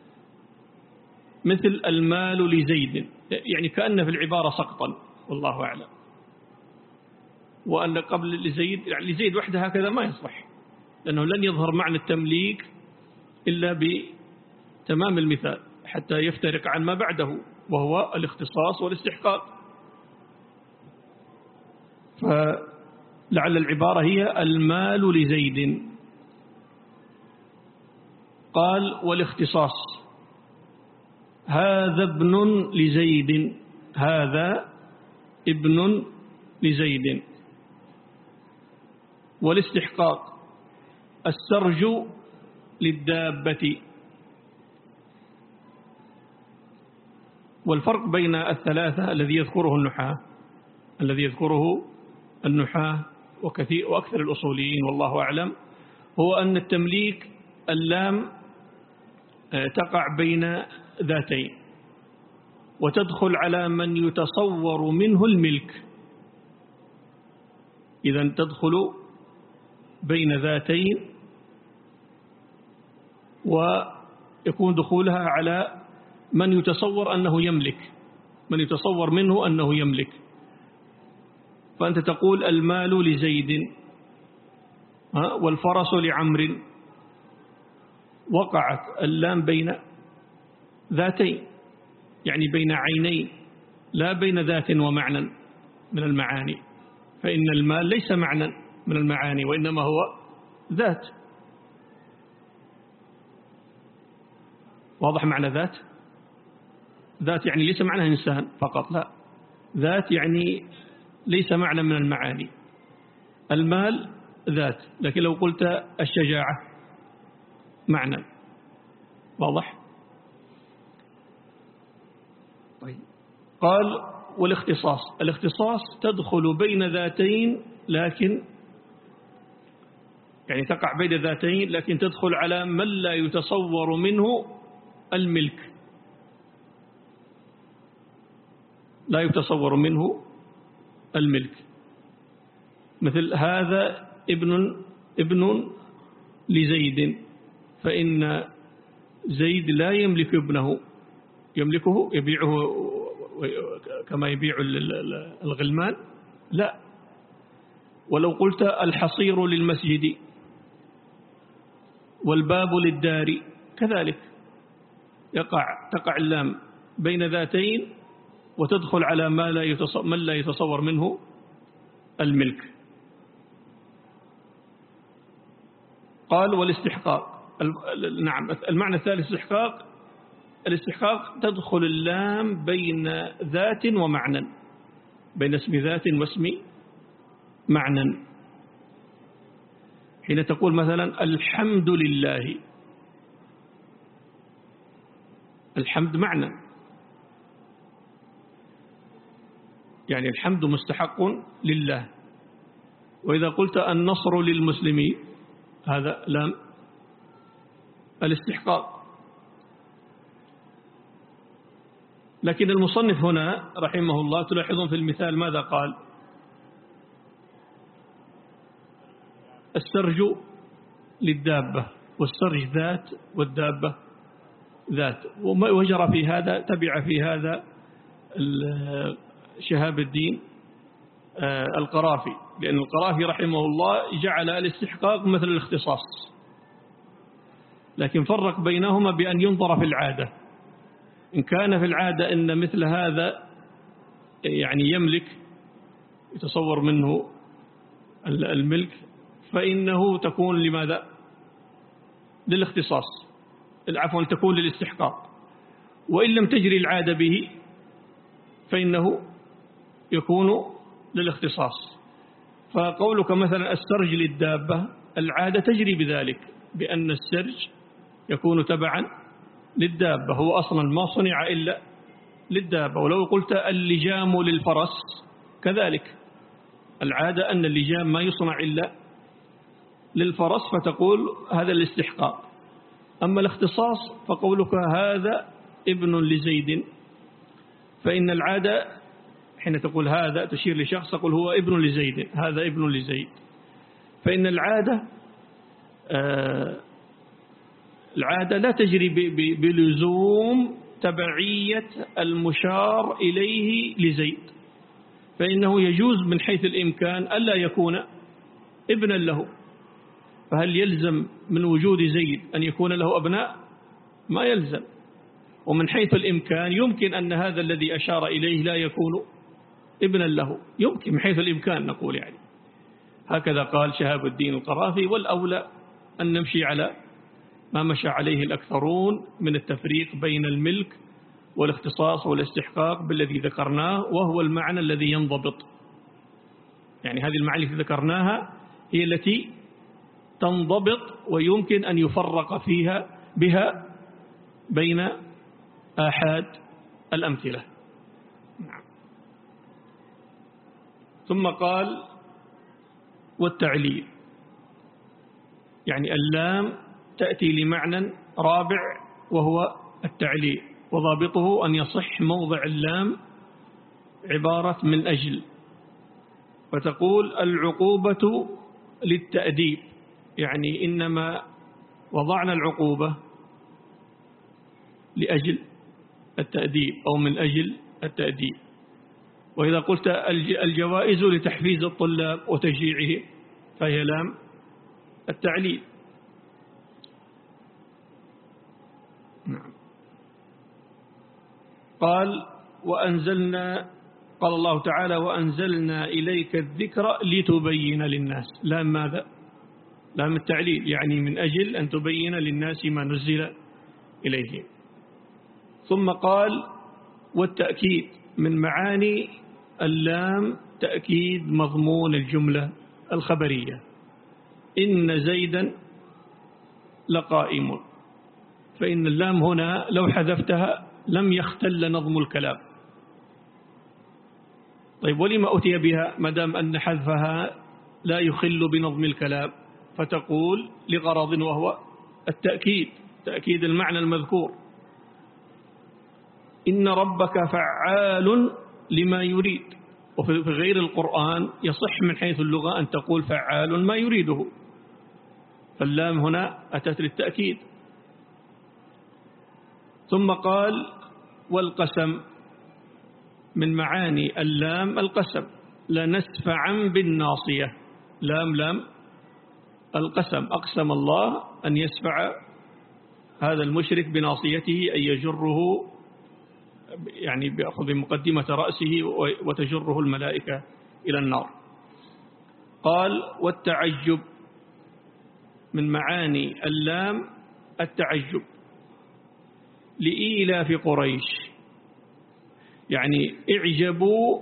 مثل المال لزيد، يعني كأن في العبارة سقطا والله أعلم، وأن قبل لزيد يعني لزيد وحده هكذا ما يصلح، لأنه لن يظهر معنى التمليك إلا بتمام المثال حتى يفترق عن ما بعده وهو الاختصاص والاستحقاق. فلعل العبارة هي المال لزيد. قال والاختصاص هذا ابن لزيد، هذا ابن لزيد. والاستحقاق السرج للدابة. والفرق بين الثلاثة الذي يذكره النحاة الذي يذكره النحاة وكثير وأكثر الأصوليين والله أعلم، هو أن التمليك اللام تقع بين ذاتين، وتدخل على من يتصور منه الملك. إذن تدخل بين ذاتين، ويكون دخولها على من يتصور أنه يملك، من يتصور منه أنه يملك. فأنت تقول المال لزيد والفرس لعمر، وقعت اللام بين ذاتين، يعني بين عينين، لا بين ذات ومعنى من المعاني، فإن المال ليس معنى من المعاني وإنما هو ذات. واضح معنى ذات؟ ذات يعني ليس معنى إنسان فقط، لا، ذات يعني ليس معنى من المعاني. المال ذات، لكن لو قلت الشجاعة معنى. واضح؟ طيب. قال والاختصاص، الاختصاص تدخل بين ذاتين، لكن يعني تقع بين ذاتين لكن تدخل على من لا يتصور منه الملك، لا يتصور منه الملك. مثل هذا ابن ابن لزيد، فإن زيد لا يملك ابنه، يملكه يبيعه كما يبيع الغلمان، لا. ولو قلت الحصير للمسجد والباب للدار كذلك، يقع تقع اللام بين ذاتين وتدخل على ما لا يتصور من لا يتصور منه الملك. قال والاستحقاق، نعم، المعنى الثالث استحقاق. الاستحقاق تدخل اللام بين ذات ومعنى، بين اسم ذات واسم معنى. حين تقول مثلا الحمد لله، الحمد معنى، يعني الحمد مستحق لله. وإذا قلت النصر للمسلمين هذا لام الاستحقاق. لكن المصنف هنا رحمه الله تلاحظون في المثال ماذا قال؟ السرج للدابة، والسرج ذات والدابة ذات. وجرى في هذا تبع في هذا شهاب الدين القرافي، لأن القرافي رحمه الله جعل الاستحقاق مثل الاختصاص، لكن فرق بينهما بأن ينظر في العادة. إن كان في العادة أن مثل هذا يعني يملك يتصور منه الملك، فإنه تكون لماذا؟ للاختصاص، عفوا تكون للاستحقاق. وإن لم تجري العادة به فإنه يكون للاختصاص. فقولك مثلا السرج للدابة، العادة تجري بذلك، بأن السرج يكون تبعا للدابة، هو أصلا ما صنع إلا للدابة. ولو قلت اللجام للفرس كذلك، العادة أن اللجام ما يصنع إلا للفرس، فتقول هذا الاستحقاق. أما الاختصاص فقولك هذا ابن لزيد، فإن العادة حين تقول هذا تشير لشخص، تقول هو ابن لزيد، هذا ابن لزيد. فإن العادة آه العادة لا تجري بلزوم تبعية المشار إليه لزيد، فإنه يجوز من حيث الإمكان ألا يكون ابنا له. فهل يلزم من وجود زيد أن يكون له أبناء؟ ما يلزم. ومن حيث الإمكان يمكن أن هذا الذي أشار إليه لا يكون ابنا له، يمكن من حيث الإمكان نقول يعني. هكذا قال شهاب الدين القرافي. والأولى أن نمشي على ما مشى عليه الأكثرون من التفريق بين الملك والاختصاص والاستحقاق بالذي ذكرناه، وهو المعنى الذي ينضبط. يعني هذه المعاني التي ذكرناها هي التي تنضبط ويمكن أن يفرق فيها بها بين آحاد الأمثلة. نعم. ثم قال والتعليل، يعني اللام تأتي لمعنى رابع وهو التعليل، وضابطه أن يصح موضع اللام عبارة من أجل، فتقول العقوبة للتأديب، يعني إنما وضعنا العقوبة لأجل التأديب أو من أجل التأديب. وإذا قلت الجوائز لتحفيز الطلاب وتشجيعهم فهي لام التعليل. نعم. قال وأنزلنا، قال الله تعالى وأنزلنا إليك الذكر لتبين للناس، لام ماذا؟ لام التعليل، يعني من أجل أن تبين للناس ما نزل إليهم. ثم قال والتأكيد، من معاني اللام تأكيد مضمون الجملة الخبرية، إن زيدا لقائم. فإن اللام هنا لو حذفتها لم يختل نظم الكلام. طيب ولما أتي بها مدام أن حذفها لا يخل بنظم الكلام؟ فتقول لغرض وهو التأكيد، تأكيد المعنى المذكور. إن ربك فعال لما يريد. وفي غير القرآن يصح من حيث اللغة أن تقول فعال ما يريده، فاللام هنا أتت للتأكيد. ثم قال والقسم، من معاني اللام القسم، لنسفعا بالناصية، لام لام القسم، أقسم الله أن يسفع هذا المشرك بناصيته، أن يجره يعني بأخذ مقدمة رأسه وتجره الملائكة إلى النار. قال والتعجب، من معاني اللام التعجب، لإيلاف قريش، يعني اعجبوا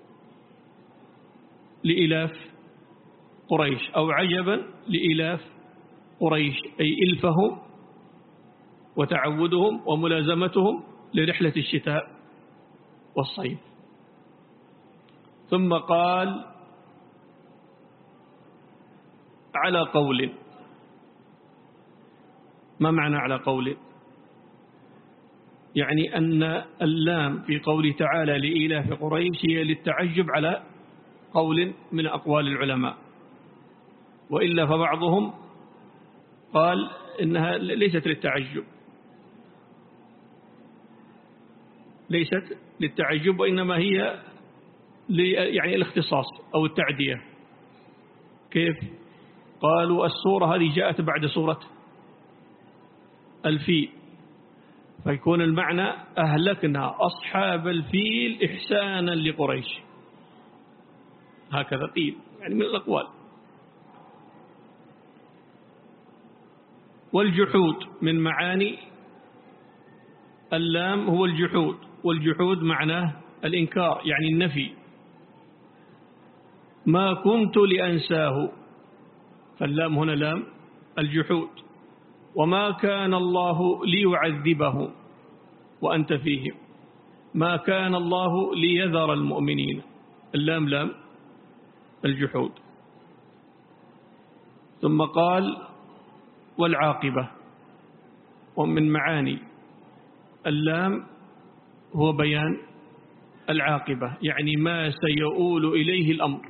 لإيلاف قريش، أو عجبا لإيلاف قريش، أي إلفهم وتعودهم وملازمتهم لرحلة الشتاء والصيف. ثم قال على قول. ما معنى على قول؟ يعني أن اللام في قوله تعالى لإيلاف قريش هي للتعجب على قول من أقوال العلماء، وإلا فبعضهم قال إنها ليست للتعجب، ليست للتعجب وإنما هي يعني الاختصاص أو التعدية. كيف؟ قالوا السورة هذه جاءت بعد سورة الفيل، فيكون المعنى أهلكنا أصحاب الفيل إحسانا لقريش، هكذا قيل يعني من الأقوال. والجحود من معاني اللام هو الجحود، والجحود معناه الإنكار يعني النفي. ما كنت لأنساه، فاللام هنا لام الجحود. وما كان الله ليعذبهم وأنت فيهم، ما كان الله ليذر المؤمنين، اللام لام الجحود. ثم قال والعاقبة، ومن معاني اللام هو بيان العاقبة، يعني ما سيؤول إليه الأمر،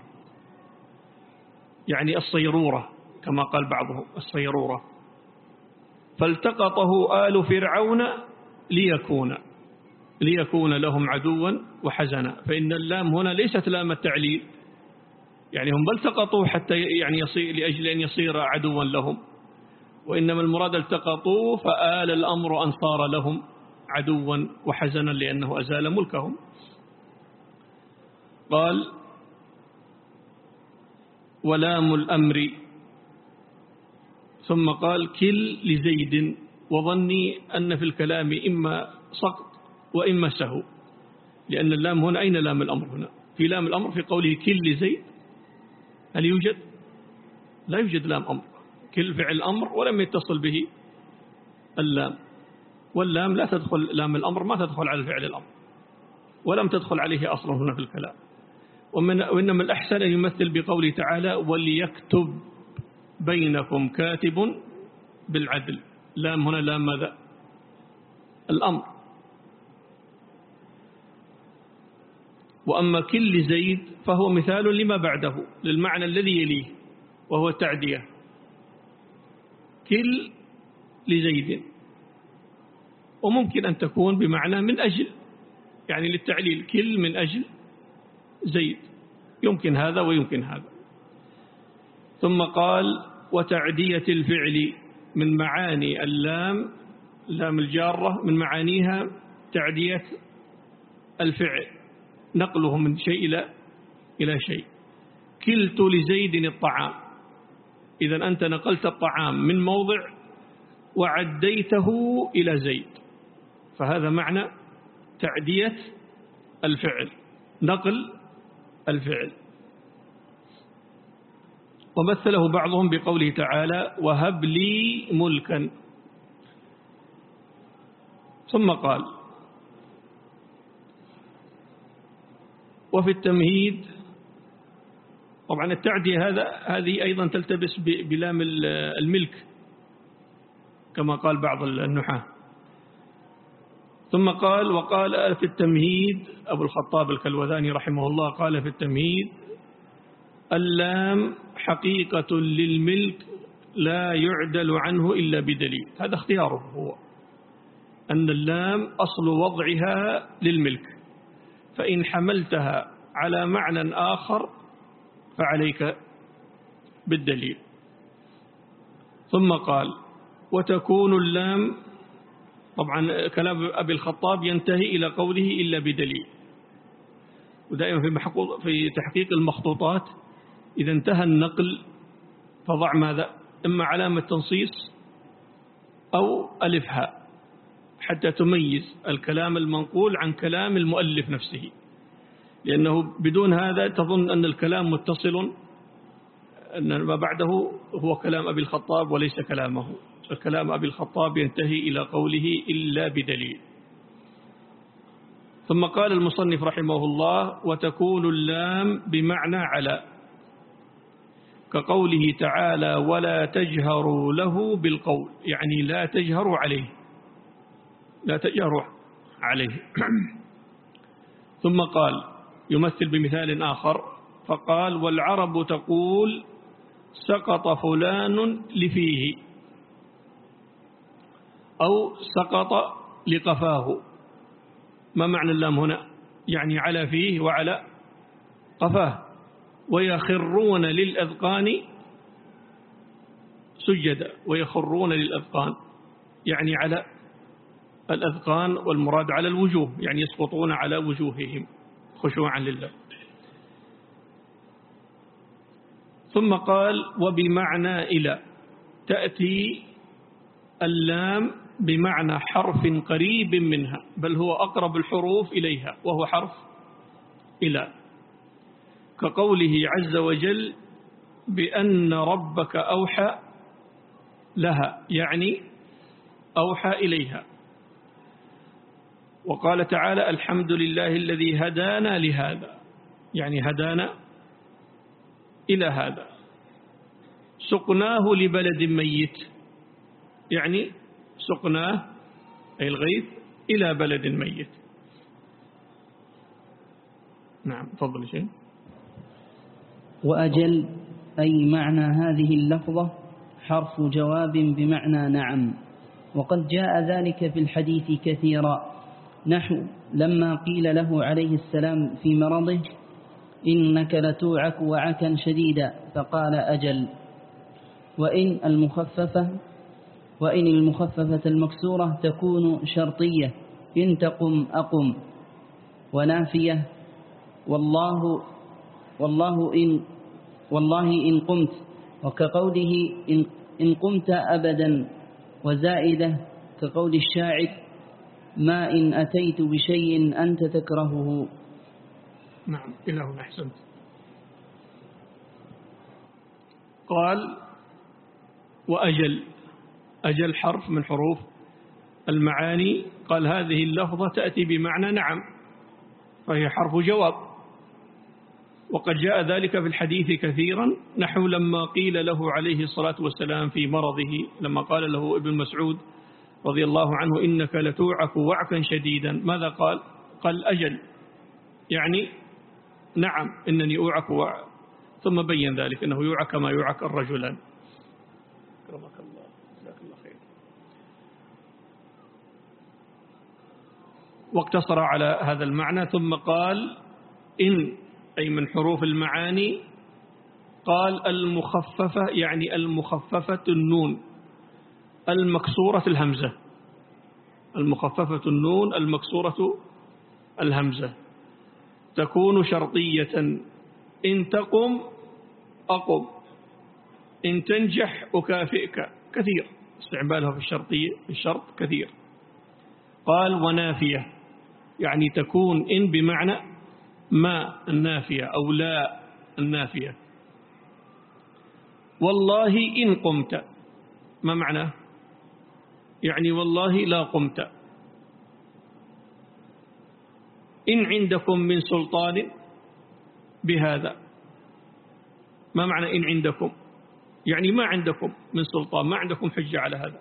يعني الصيرورة كما قال بعضهم الصيرورة. فالتقطه آل فرعون ليكون ليكون لهم عدوا وحزنا، فإن اللام هنا ليست لام التعليل، يعني هم بل التقطوا حتى يعني يصير لأجل أن يصير عدوا لهم، وإنما المراد التقطوا فآل الأمر أن صار لهم عدوا وحزنا لأنه أزال ملكهم. قال ولام الأمر، ثم قال كل لزيد، وظني أن في الكلام إما سقط وإما سهو، لأن اللام هنا أين لام الأمر؟ هنا في لام الأمر في قوله كل لزيد، هل يوجد؟ لا يوجد لام أمر، كل فعل أمر ولم يتصل به اللام، واللام لا تدخل، لام الأمر ما تدخل على الفعل الأمر ولم تدخل عليه أصلا هنا في الكلام. ومن وإنما الأحسن أن يمثل بقوله تعالى وليكتب بينكم كاتب بالعدل، لام هنا لام ماذا؟ الأمر. وأما كل زيد فهو مثال لما بعده للمعنى الذي يليه وهو التعدية، كل لزيد، وممكن أن تكون بمعنى من أجل، يعني للتعليل كل من أجل زيد، يمكن هذا ويمكن هذا. ثم قال وتعدية الفعل من معاني اللام، لام الجارة من معانيها تعدية الفعل، نقله من شيء إلى إلى شيء. كلت لزيد الطعام، إذا أنت نقلت الطعام من موضع وعديته إلى زيد، فهذا معنى تعدية الفعل، نقل الفعل. ومثله بعضهم بقوله تعالى وهب لي ملكا. ثم قال وفي التمهيد، طبعا التعدية هذا هذه أيضا تلتبس بلام الملك كما قال بعض النحاة. ثم قال وقال في التمهيد أبو الخطاب الكلوذاني رحمه الله قال في التمهيد اللام حقيقة للملك لا يعدل عنه إلا بدليل، هذا اختياره هو، أن اللام أصل وضعها للملك، فإن حملتها على معنى آخر فعليك بالدليل. ثم قال وتكون اللام، طبعا كلام أبي الخطاب ينتهي إلى قوله إلا بدليل، ودائما في في تحقيق المخطوطات إذا انتهى النقل فضع ماذا؟ إما علامة تنصيص أو ألفها حتى تميز الكلام المنقول عن كلام المؤلف نفسه، لأنه بدون هذا تظن أن الكلام متصل، أن ما بعده هو كلام أبي الخطاب وليس كلامه. الكلام أبي الخطاب ينتهي إلى قوله إلا بدليل. ثم قال المصنف رحمه الله: وتكون اللام بمعنى على، كقوله تعالى: ولا تجهروا له بالقول، يعني لا تجهروا عليه، لا تجهروا عليه. ثم قال يمثل بمثال آخر فقال: والعرب تقول سقط فلان لفيه، أو سقط لقفاه. ما معنى اللام هنا؟ يعني على فيه وعلى قفاه. ويخرون للأذقان سجدا، ويخرون للأذقان يعني على الأذقان، والمراد على الوجوه، يعني يسقطون على وجوههم خشوعا لله. ثم قال: وبمعنى إلى، تأتي اللام بمعنى حرف قريب منها، بل هو أقرب الحروف إليها، وهو حرف إلى، كقوله عز وجل: بأن ربك أوحى لها، يعني أوحى إليها. وقال تعالى: الحمد لله الذي هدانا لهذا، يعني هدانا إلى هذا. سقناه لبلد ميت، يعني سقناه أي الغيث إلى بلد ميت. نعم، تفضل شيء. وأجل أي معنى هذه اللفظة حرف جواب بمعنى نعم، وقد جاء ذلك في الحديث كثيرا، نحو لما قيل له عليه السلام في مرضه: إنك لتوعك وعكا شديدا، فقال أجل. وإن المخففة وإن المخففة المكسورة تكون شرطية: إن تقم أقم، ونافية: والله والله إن والله إن قمت، وكقوله إن, إن قمت أبدا، وزائدة كقول الشاعر: ما إن أتيت بشيء أنت تكرهه. نعم، إلى هنا أحسنت. قال: وأجل، أجل حرف من حروف المعاني. قال: هذه اللفظة تأتي بمعنى نعم، فهي حرف جواب، وقد جاء ذلك في الحديث كثيرا، نحو لما قيل له عليه الصلاة والسلام في مرضه، لما قال له ابن مسعود رضي الله عنه: إنك لتوعك وعكا شديدا، ماذا قال؟ قال: أجل، يعني نعم إنني أوعك وعك. ثم بين ذلك أنه يوعك كما يوعك الرجلان. أكرمك الله، جزاك الله خير. واقتصر على هذا المعنى. ثم قال: إن أي من حروف المعاني. قال: المخففة يعني المخففة النون المكسورة الهمزة، المخففة النون المكسورة الهمزة، تكون شرطية: إن تقم أقم، إن تنجح أكافئك. كثير استعمالها في الشرطية، في الشرط كثير. قال: ونافية يعني تكون إن بمعنى ما النافية أو لا النافية. والله إن قمت، ما معنى؟ يعني والله لا قمت. إن عندكم من سلطان بهذا، ما معنى إن عندكم؟ يعني ما عندكم من سلطان، ما عندكم حجة على هذا.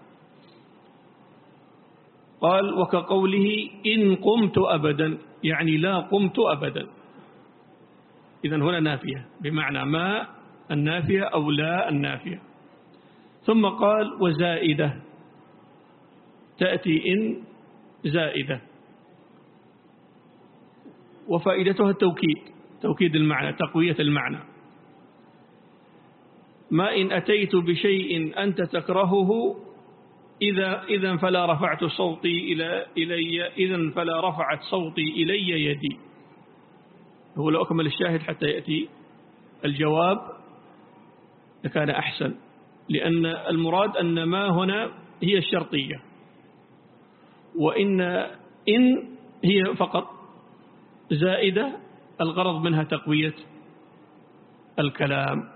قال: وكقوله إن قمت أبدا، يعني لا قمت أبدا. إذن هنا نافية بمعنى ما النافية أو لا النافية. ثم قال: وزائدة، تأتي إن زائدة، وفائدتها التوكيد، توكيد المعنى، تقوية المعنى. ما إن أتيت بشيء أنت تكرهه، إذا إذن فلا رفعت صوتي إلى إلي إذن فلا رفعت صوتي إلي يدي. هو لو أكمل الشاهد حتى يأتي الجواب لكان أحسن، لأن المراد أن ما هنا هي الشرطية، وإن إن هي فقط زائدة، الغرض منها تقوية الكلام.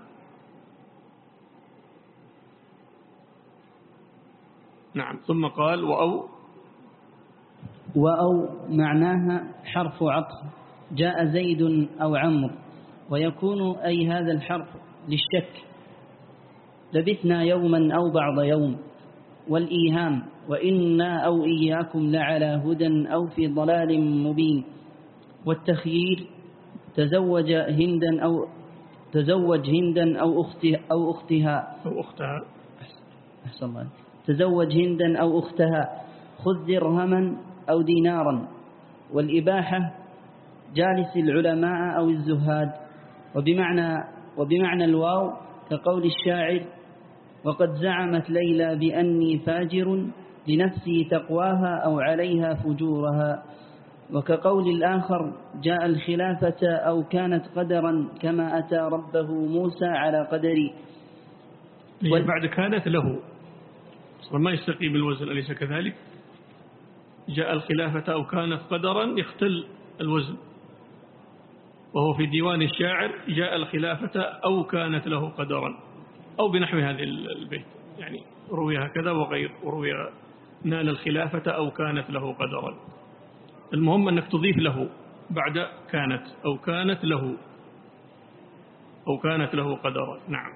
نعم. ثم قال: وأو وأو معناها حرف عطف، جاء زيد أو عمرو، ويكون أي هذا الحرف للشك، لبثنا يوما أو بعض يوم. والإيهام وإنا أو إياكم لعلى هدى أو في ضلال مبين. والتخيير تزوج هندا أو تزوج هندا أو أختها أو أختها أو أختها أحسن الله تزوج هندا أو أختها، خذ درهما أو دينارا. والإباحة جالس العلماء أو الزهاد، وبمعنى وبمعنى الواو كقول الشاعر: وقد زعمت ليلى بأني فاجر لنفسي تقواها أو عليها فجورها. وكقول الآخر: جاء الخلافة أو كانت قدرا كما أتى ربه موسى على قدري. وال... بعد كانت له ما يستقيم الوزن، أليس كذلك؟ جاء الخلافة أو كانت قدرا يختل الوزن، وهو في ديوان الشاعر جاء الخلافة أو كانت له قدرا، أو بنحو هذه البيت، يعني روي هكذا وغير، وروي نال الخلافة أو كانت له قدرا. المهم أنك تضيف له بعد كانت أو كانت له أو كانت له قدرا. نعم.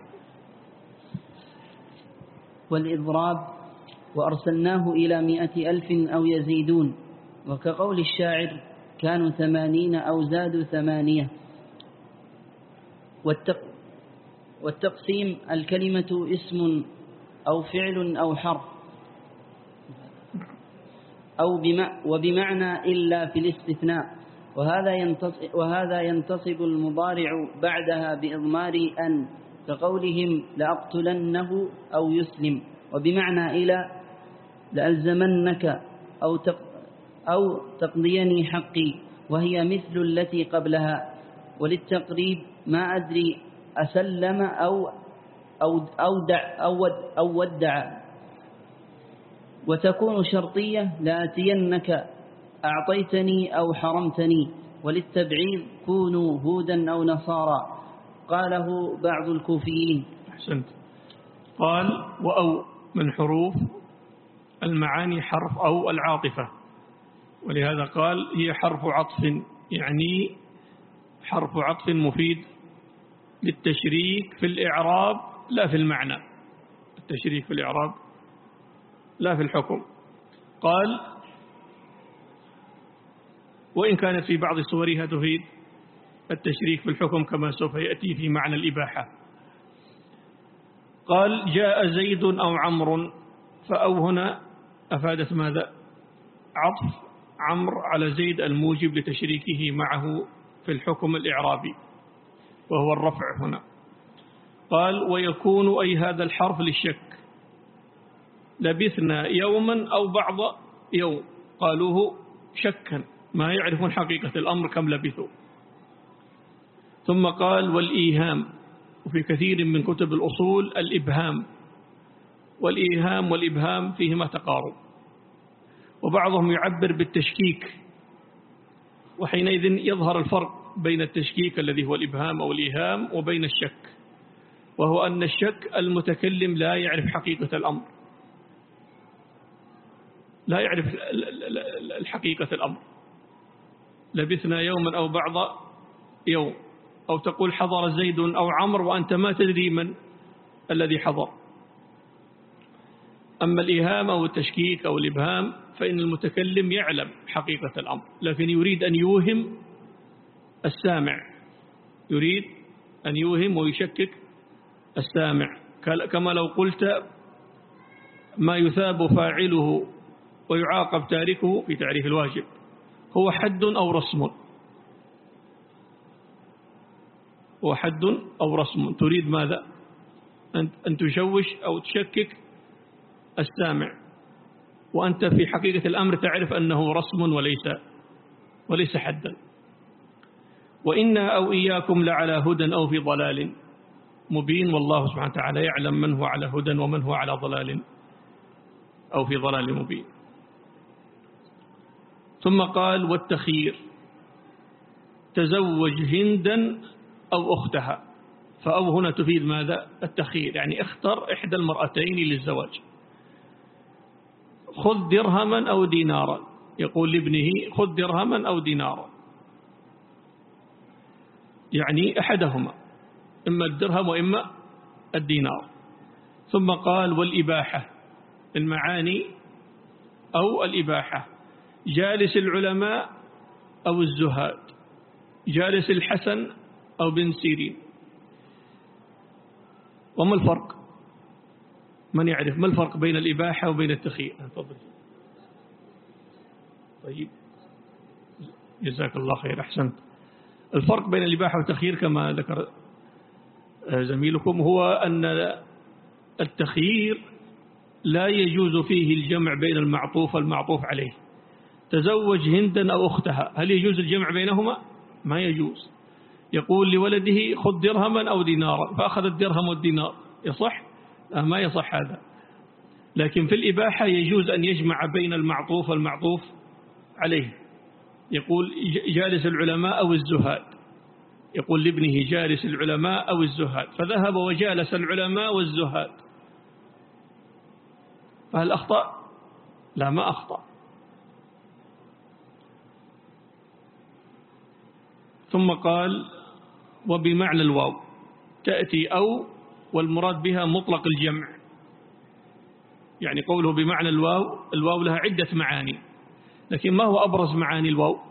والإضراب وأرسلناه إلى مئة ألف أو يزيدون، وكقول الشاعر: كانوا ثمانين أو زادوا ثمانية. والتق والتقسيم الكلمة اسم أو فعل أو حرف، أو بما وبمعنى إلا في الاستثناء، وهذا ينتصب, وهذا ينتصب المضارع بعدها بإضمار أن، كقولهم: لأقتلنه أو يسلم. وبمعنى إلى لألزمنك أو تق أو تقضيني حقي، وهي مثل التي قبلها. وللتقريب ما أدري أسلم أو أو أودع أو أو ودع. وتكون شرطية: لآتينك أعطيتني أو حرمتني. وللتبعيض: كونوا هودا أو نصارى، قاله بعض الكوفيين. أحسنت. قال: وأو من حروف المعاني حرف أو العاطفة، ولهذا قال هي حرف عطف، يعني حرف عطف مفيد للتشريك في الإعراب لا في المعنى، التشريك في الإعراب لا في الحكم. قال: وإن كانت في بعض صورها تفيد التشريك في الحكم كما سوف يأتي في معنى الإباحة. قال: جاء زيد أو عمرو، فأو هنا أفادت ماذا؟ عطف عمرو على زيد الموجب لتشريكه معه في الحكم الإعرابي، وهو الرفع هنا. قال: ويكون أي هذا الحرف للشك، لبثنا يوما أو بعض يوم، قالوه شكا، ما يعرفون حقيقة الأمر كم لبثوا. ثم قال: والإيهام، وفي كثير من كتب الأصول الإبهام، والإيهام والإبهام فيهما تقارب، وبعضهم يعبر بالتشكيك، وحينئذ يظهر الفرق بين التشكيك الذي هو الإبهام أو الإيهام وبين الشك، وهو أن الشك المتكلم لا يعرف حقيقة الأمر، لا يعرف الحقيقة الأمر. لبثنا يوما أو بعض يوم، أو تقول حضر زيد أو عمرو وأنت ما تدري من الذي حضر. أما الإيهام أو التشكيك أو الإبهام فإن المتكلم يعلم حقيقة الأمر، لكن يريد أن يوهم السامع، يريد أن يوهم ويشكك السامع، كما لو قلت: ما يثاب فاعله ويعاقب تاركه في تعريف الواجب هو حد أو رسم، هو حد أو رسم، تريد ماذا؟ أن تشوش أو تشكك السامع، وأنت في حقيقة الأمر تعرف أنه رسم وليس وليس حدا. وإنا أو إياكم لعلى هدى أو في ضلال مبين، والله سبحانه وتعالى يعلم من هو على هدى ومن هو على ضلال أو في ضلال مبين. ثم قال: والتخيير تزوج هندا أو أختها، فأو هنا تفيد ماذا؟ التخيير، يعني اختر إحدى المرأتين للزواج. خذ درهما أو دينارا، يقول لابنه خذ درهما أو دينارا، يعني أحدهما، إما الدرهم وإما الدينار. ثم قال والإباحة، المعاني أو الإباحة، جالس العلماء أو الزهاد، جالس الحسن أو بن سيرين. وما الفرق؟ من يعرف ما الفرق بين الإباحة وبين التخيير؟ تفضل. طيب جزاك الله خير، أحسنت. الفرق بين الإباحة والتخيير كما ذكر زميلكم هو أن التخيير لا يجوز فيه الجمع بين المعطوف والمعطوف عليه. تزوج هندا أو أختها، هل يجوز الجمع بينهما؟ ما يجوز. يقول لولده خذ درهما أو دينارا، فأخذ الدرهم والدينار، يصح؟ لا، ما يصح هذا. لكن في الإباحة يجوز أن يجمع بين المعطوف والمعطوف عليه. يقول جالس العلماء أو الزهاد، يقول لابنه جالس العلماء أو الزهاد، فذهب وجالس العلماء والزهاد، فهل أخطأ؟ لا، ما أخطأ. ثم قال وبمعنى الواو، تأتي أو والمراد بها مطلق الجمع، يعني قوله بمعنى الواو، الواو لها عدة معاني، لكن ما هو أبرز معاني الواو؟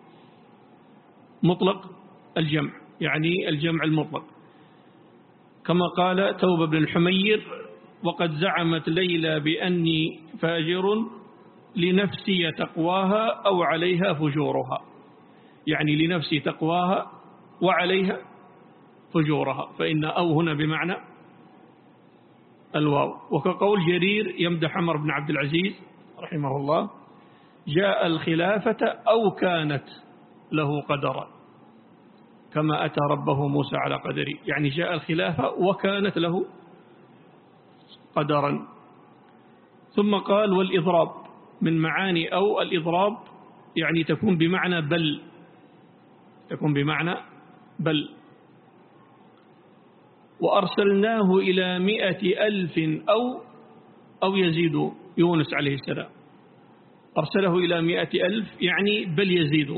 مطلق الجمع، يعني الجمع المطلق، كما قال توب بن الحمير وقد زعمت ليلى بأني فاجر لنفسي تقواها أو عليها فجورها، يعني لنفسي تقواها وعليها فجورها، فإن أو هنا بمعنى الواو. وكقول جرير يمدح عمر بن عبد العزيز رحمه الله، جاء الخلافة أو كانت له قدرا كما أتى ربه موسى على قدره، يعني جاء الخلافة وكانت له قدرا. ثم قال والإضراب، من معاني أو الإضراب يعني تكون بمعنى بل، تكون بمعنى بل. وأرسلناه إلى مئة ألف أو أو يزيد يونس عليه السلام، أرسله إلى مئة ألف يعني بل يزيدون،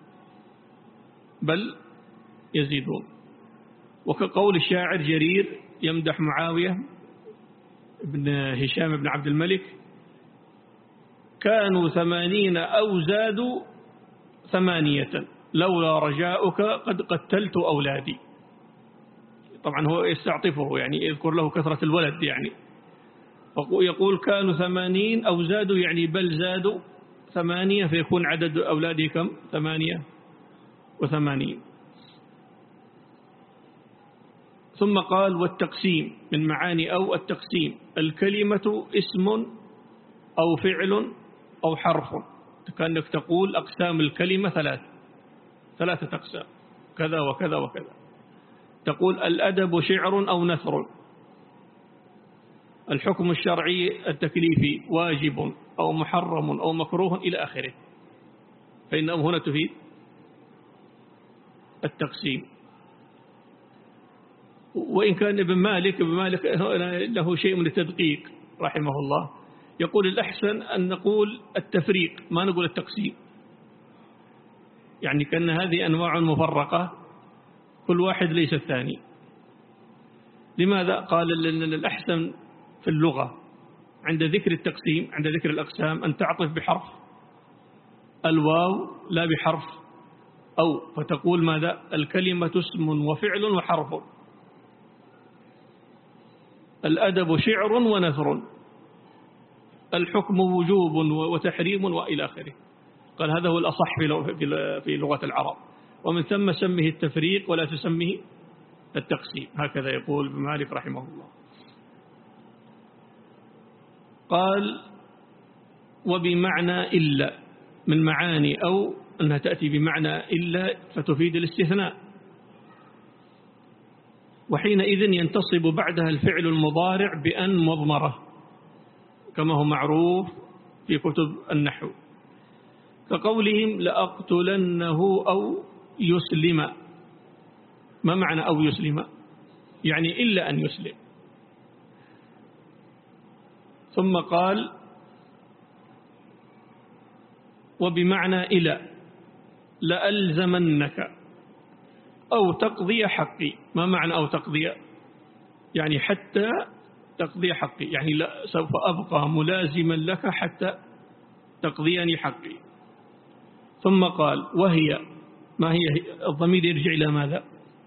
بل يزيدون. وكقول الشاعر جرير يمدح معاوية بن هشام بن عبد الملك، كانوا ثمانين أو زادوا ثمانية لولا رجاؤك قد قتلت أولادي. طبعا هو يستعطفه، يعني يذكر له كثرة الولد، يعني يقول كانوا ثمانين أو زادوا يعني بل زادوا ثمانية، فيكون عدد أولاده كم؟ ثمانية وثمانين. ثم قال والتقسيم، من معاني أو التقسيم، الكلمة اسم أو فعل أو حرف، كأنك تقول أقسام الكلمة ثلاث ثلاثة أقسام، كذا وكذا وكذا. تقول الأدب شعر أو نثر، الحكم الشرعي التكليفي واجب أو محرم أو مكروه إلى آخره، فإنه هنا تفيد التقسيم. وإن كان ابن مالك ابن مالك له شيء من التدقيق رحمه الله، يقول الأحسن أن نقول التفريق، ما نقول التقسيم، يعني كأن هذه أنواع مفرقة كل واحد ليس الثاني. لماذا؟ قال لأن الأحسن في اللغة عند ذكر التقسيم، عند ذكر الأقسام، أن تعطف بحرف الواو لا بحرف أو، فتقول ماذا؟ الكلمة اسم وفعل وحرف، الأدب شعر ونثر، الحكم وجوب وتحريم وإلى آخره. قال هذا هو الأصح في لغة العرب، ومن ثم سمه التفريق ولا تسمه التقسيم، هكذا يقول ابن مالك رحمه الله. قال وبمعنى إلا، من معاني أو أنها تأتي بمعنى إلا فتفيد الاستثناء، وحينئذ ينتصب بعدها الفعل المضارع بأن مضمرة كما هو معروف في كتب النحو، كقولهم لأقتلنه أو يسلم. ما معنى أو يسلم؟ يعني إلا أن يسلم. ثم قال وبمعنى إلى لألزمنك أو تقضي حقي. ما معنى أو تقضي؟ يعني حتى تقضي حقي، يعني لا سوف أبقى ملازما لك حتى تقضيني حقي. ثم قال وهي، ما هي الضمير يرجع إلى ماذا؟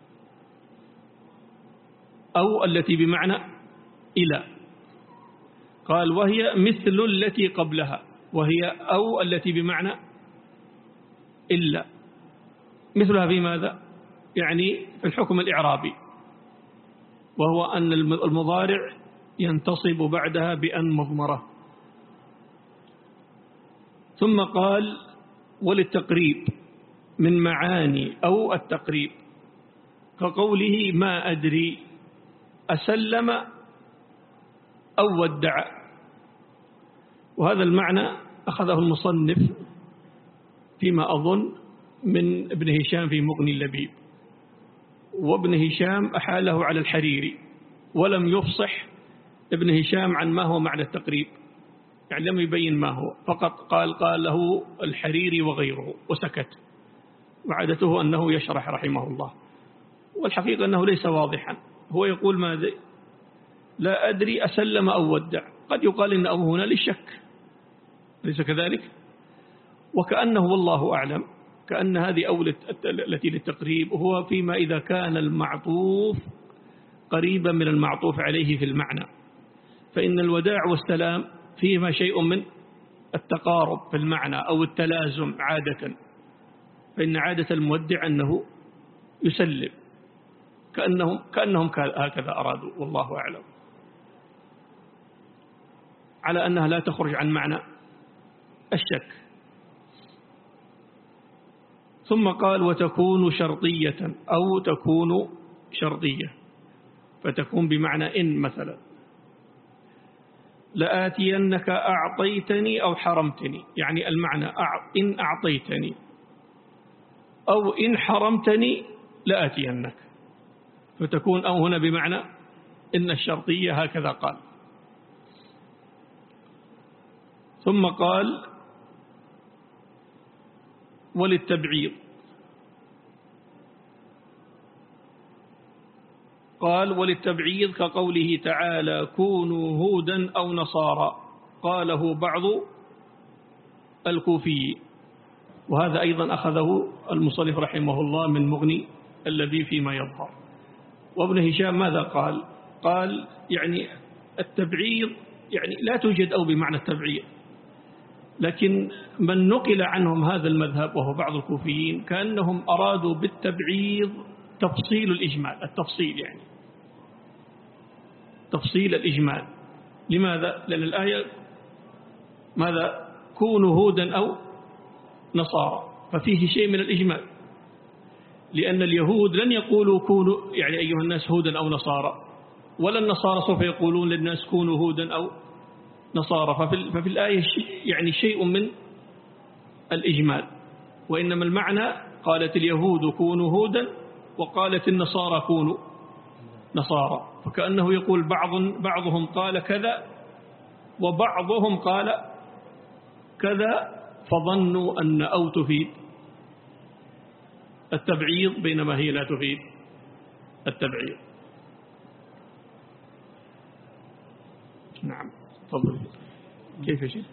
أو التي بمعنى إلى. قال وهي مثل التي قبلها، وهي أو التي بمعنى إلا، مثلها في ماذا؟ يعني في الحكم الإعرابي، وهو أن المضارع ينتصب بعدها بأن مضمرة. ثم قال وللتقريب من معاني أو التقريب كقوله ما أدري أسلم أو ودع. وهذا المعنى أخذه المصنف فيما أظن من ابن هشام في مغني اللبيب، وابن هشام أحاله على الحريري، ولم يفصح ابن هشام عن ما هو معنى التقريب، يعني لم يبين ما هو، فقط قال قال له الحريري وغيره وسكت، وعادته أنه يشرح رحمه الله. والحقيقة أنه ليس واضحا، هو يقول ماذا؟ لا أدري أسلم أو ودع. قد يقال إن أو هنا للشك، ليس كذلك؟ وكأنه والله أعلم كأن هذه أولى التي للتقريب هو فيما إذا كان المعطوف قريبا من المعطوف عليه في المعنى، فإن الوداع والسلام فيهما شيء من التقارب في المعنى أو التلازم عادة، فإن عادة المودع أنه يسلم، كأنهم, كأنهم هكذا أرادوا، والله أعلم، على أنها لا تخرج عن معنى الشك. ثم قال وتكون شرطية أو تكون شرطية، فتكون بمعنى إن مثلا لآتينك أعطيتني أو حرمتني، يعني المعنى إن أعطيتني أو إن حرمتني لآتينك، فتكون أو هنا بمعنى إن الشرطية، هكذا قال. ثم قال وللتبعيض، قال وللتبعيض كقوله تعالى كونوا هودا أو نصارى، قاله بعض الكوفي، وهذا أيضا أخذه المصنف رحمه الله من مغني الذي فيما يظهر. وابن هشام ماذا قال؟ قال يعني التبعيض يعني لا توجد أو بمعنى التبعيض، لكن من نقل عنهم هذا المذهب وهو بعض الكوفيين كأنهم أرادوا بالتبعيض تفصيل الإجمال، التفصيل يعني تفصيل الإجمال. لماذا؟ لأن الآية ماذا؟ كونوا هودا أو نصارى، ففيه شيء من الإجمال، لأن اليهود لن يقولوا كونوا يعني أيها الناس هودا أو نصارى، ولا النصارى سوف يقولون للناس كونوا هودا أو نصارى، ففي, ففي الآية يعني شيء من الإجمال، وإنما المعنى قالت اليهود كونوا هودا وقالت النصارى كونوا نصارى، فكأنه يقول بعض بعضهم قال كذا وبعضهم قال كذا، فظنوا أن أو تفيد التبعيض بينما هي لا تفيد التبعيض. نعم تفضل. كيف شيء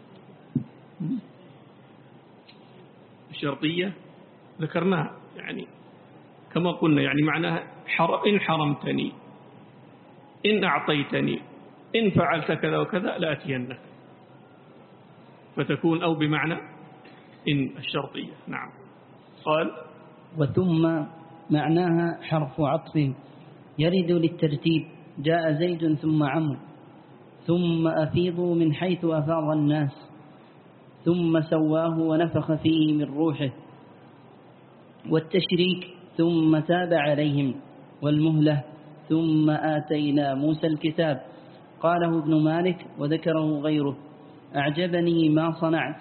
الشرطية ذكرناها يعني كما قلنا، يعني معناها إن حرمتني، إن أعطيتني، إن فعلت كذا وكذا لأتينك، فتكون أو بمعنى إن الشرطية. نعم. قال وثم معناها حرف عطف يرد للترتيب، جاء زيد ثم عمرو، ثم أفيضوا من حيث أفاض الناس، ثم سواه ونفخ فيه من روحه، والتشريك ثم تاب عليهم، والمهلة ثم آتينا موسى الكتاب. قاله ابن مالك وذكره غيره. أعجبني ما صنعت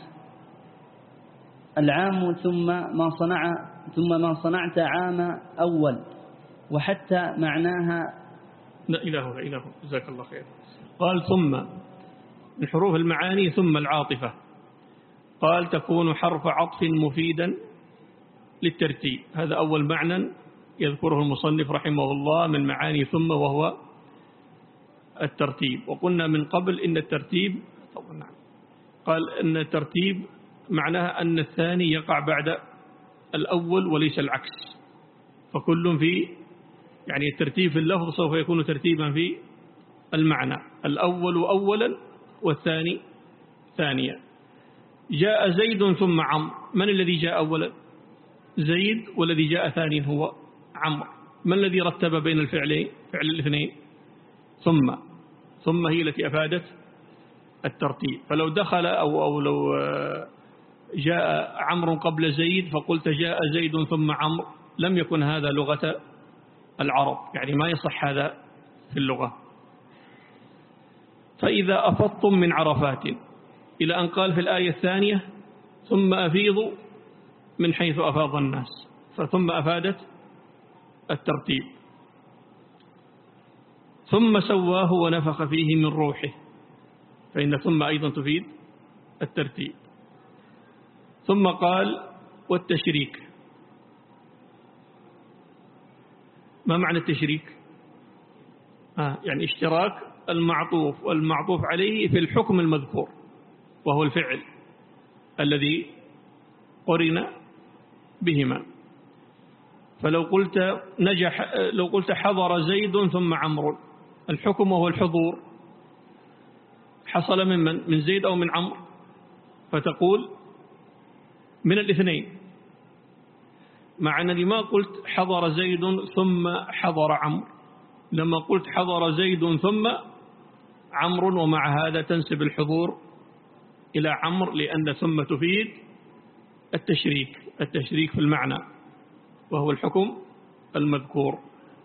العام ثم ما صنع ثم ما صنعت عام أول، وحتى معناها لا إله لا إله. جزاك الله خير. قال ثم من حروف المعاني ثم العاطفة، قال تكون حرف عطف مفيدا للترتيب. هذا أول معنى يذكره المصنف رحمه الله من معاني ثم، وهو الترتيب. وقلنا من قبل إن الترتيب طبعا قال إن الترتيب معناها أن الثاني يقع بعد الأول وليس العكس، فكل في يعني الترتيب في اللفظ سوف يكون ترتيبا في المعنى، الأول أولا والثاني ثانيا. جاء زيد ثم عمرو، من الذي جاء أولا؟ زيد، والذي جاء ثانيا هو عمرو. من الذي رتب بين الفعلين فعل الاثنين؟ ثم ثم هي التي أفادت الترتيب. فلو دخل أو, أو لو جاء عمرو قبل زيد فقلت جاء زيد ثم عمرو، لم يكن هذا لغة العرب، يعني ما يصح هذا في اللغة. فإذا أفضتم من عرفات، إلى أن قال في الآية الثانية ثم أفيضوا من حيث أفاض الناس، فثم أفادت الترتيب. ثم سواه ونفخ فيه من روحه، فإن ثم أيضا تفيد الترتيب. ثم قال والتشريك. ما معنى التشريك؟ آه يعني اشتراك المعطوف والمعطوف عليه في الحكم المذكور، وهو الفعل الذي قرن بهما. فلو قلت نجح لو قلت حضر زيد ثم عمرو، الحكم وهو الحضور حصل من من من زيد أو من عمرو، فتقول من الاثنين، مع أنني ما قلت حضر زيد ثم حضر عمرو، لما قلت حضر زيد ثم عمرو، ومع هذا تنسب الحضور إلى عمرو، لأن ثم تفيد التشريك التشريك في المعنى، وهو الحكم المذكور.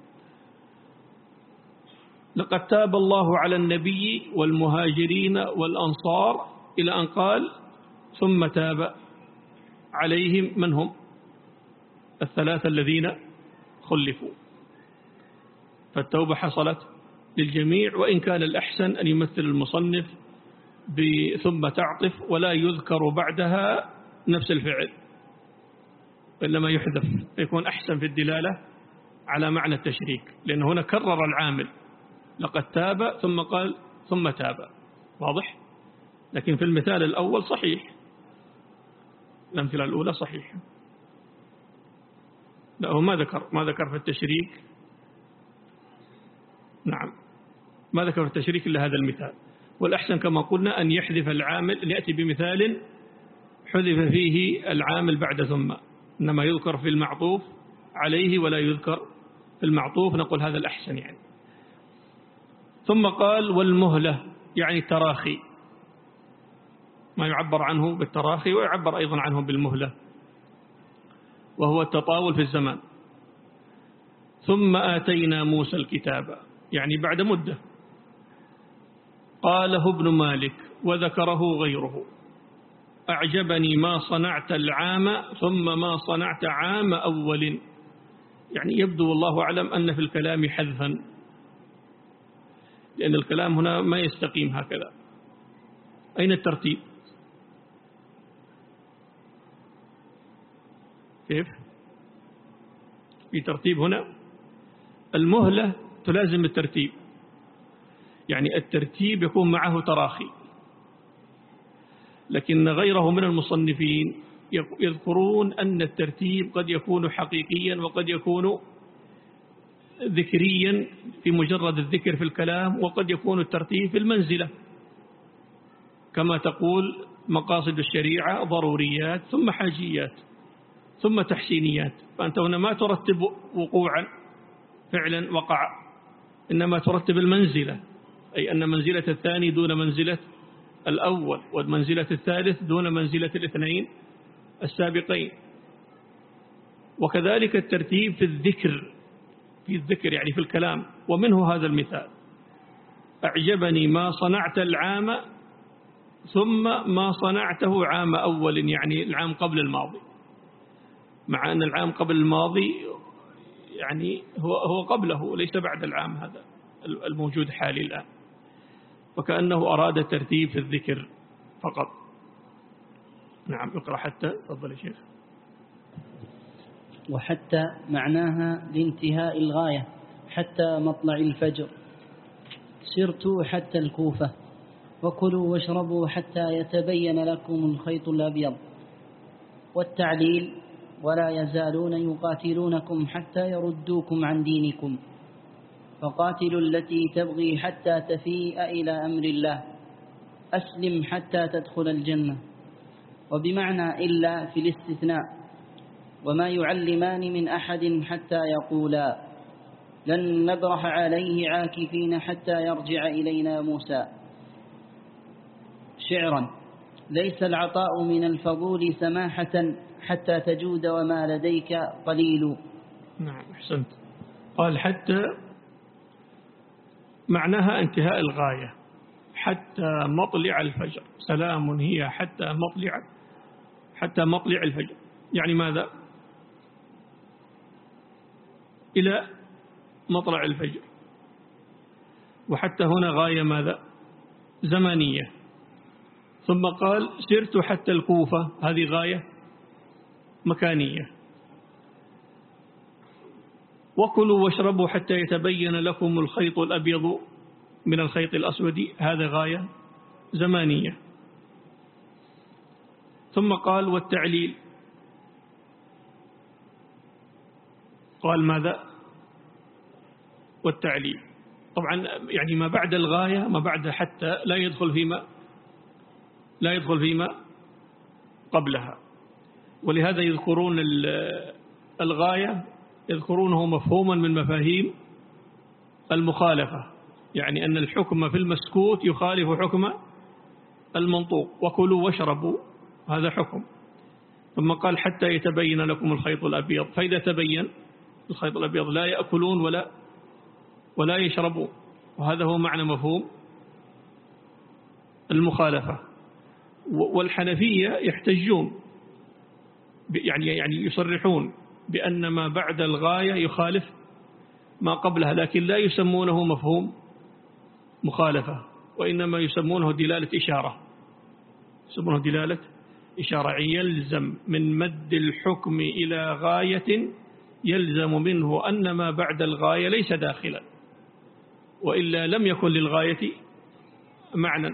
لقد تاب الله على النبي والمهاجرين والأنصار، إلى أن قال ثم تاب عليهم، من هم؟ الثلاثة الذين خلفوا. فالتوبة حصلت للجميع، وإن كان الأحسن أن يمثل المصنف ثم تعطف ولا يذكر بعدها نفس الفعل، إنما يحذف، يكون أحسن في الدلالة على معنى التشريك، لأن هنا كرر العامل لقد تاب ثم قال ثم تاب، واضح؟ لكن في المثال الأول صحيح، الأمثلة الأولى صحيحة. لا هو ما ذكر ما ذكر في التشريك، نعم ما ذكر في التشريك إلا هذا المثال. والأحسن كما قلنا أن يحذف العامل، أن يأتي بمثال حذف فيه العامل بعد ثم، إنما يذكر في المعطوف عليه ولا يذكر في المعطوف، نقول هذا الأحسن يعني. ثم قال والمهلة، يعني التراخي، ما يعبر عنه بالتراخي ويعبر أيضا عنه بالمهلة، وهو التطاول في الزمان. ثم آتينا موسى الكتاب، يعني بعد مدة. قاله ابن مالك وذكره غيره: أعجبني ما صنعت العام ثم ما صنعت عام أول. يعني يبدو والله أعلم أن في الكلام حذفا، لأن الكلام هنا ما يستقيم هكذا. أين الترتيب؟ كيف؟ في ترتيب هنا، المهلة تلازم الترتيب، يعني الترتيب يكون معه تراخي. لكن غيره من المصنفين يذكرون أن الترتيب قد يكون حقيقيا وقد يكون ذكريا في مجرد الذكر في الكلام، وقد يكون الترتيب في المنزلة، كما تقول مقاصد الشريعة ضروريات ثم حاجيات ثم تحسينيات. فأنت هنا ما ترتب وقوعا فعلا وقع، إنما ترتب المنزلة، أي أن منزلة الثاني دون منزلة الأول، والمنزلة الثالث دون منزلة الاثنين السابقين. وكذلك الترتيب في الذكر في الذكر يعني في الكلام، ومنه هذا المثال: أعجبني ما صنعت العام ثم ما صنعته عام أول، يعني العام قبل الماضي، مع أن العام قبل الماضي يعني هو هو قبله ليس بعد العام هذا الموجود حالي الآن، وكأنه أراد الترتيب في الذكر فقط. نعم اقرأ حتى. تفضل يا شيخ. وحتى معناها لانتهاء الغاية حتى مطلع الفجر. سرت حتى الكوفة. وكلوا واشربوا حتى يتبين لكم الخيط الأبيض. والتعليل ولا يزالون يقاتلونكم حتى يردوكم عن دينكم فقاتلوا التي تبغي حتى تفيء إلى أمر الله أسلم حتى تدخل الجنة. وبمعنى إلا في الاستثناء. وما يعلمان من أحد حتى يقولا لن نبرح عليه عاكفين حتى يرجع إلينا موسى. شعرا ليس العطاء من الفضول سماحة حتى تجود وما لديك قليل. نعم أحسنت. قال حتى معناها انتهاء الغاية حتى مطلع الفجر. سلام هي حتى مطلع حتى مطلع الفجر. يعني ماذا؟ إلى مطلع الفجر. وحتى هنا غاية ماذا؟ زمانية. ثم قال سرت حتى الكوفة. هذه غاية مكانية. وكلوا واشربوا حتى يتبين لكم الخيط الأبيض من الخيط الأسود. هذا غاية زمانية. ثم قال والتعليل. قال ماذا؟ والتعليل. طبعا يعني ما بعد الغاية ما بعد حتى لا يدخل فيما لا يدخل فيما قبلها. ولهذا يذكرون الغاية يذكرونه مفهوما من مفاهيم المخالفة. يعني أن الحكم في المسكوت يخالف حكم المنطوق. وكلوا واشربوا هذا حكم. ثم قال حتى يتبين لكم الخيط الأبيض. فإذا تبين الخيط الأبيض لا يأكلون ولا ولا يشربون. وهذا هو معنى مفهوم المخالفة. والحنفية يحتجون يعني يعني يصرحون بأن ما بعد الغاية يخالف ما قبلها لكن لا يسمونه مفهوم مخالفة وإنما يسمونه دلالة إشارة. يسمونه دلالة إشارة. يلزم من مد الحكم إلى غاية يلزم منه أن ما بعد الغاية ليس داخلا وإلا لم يكن للغاية معنى.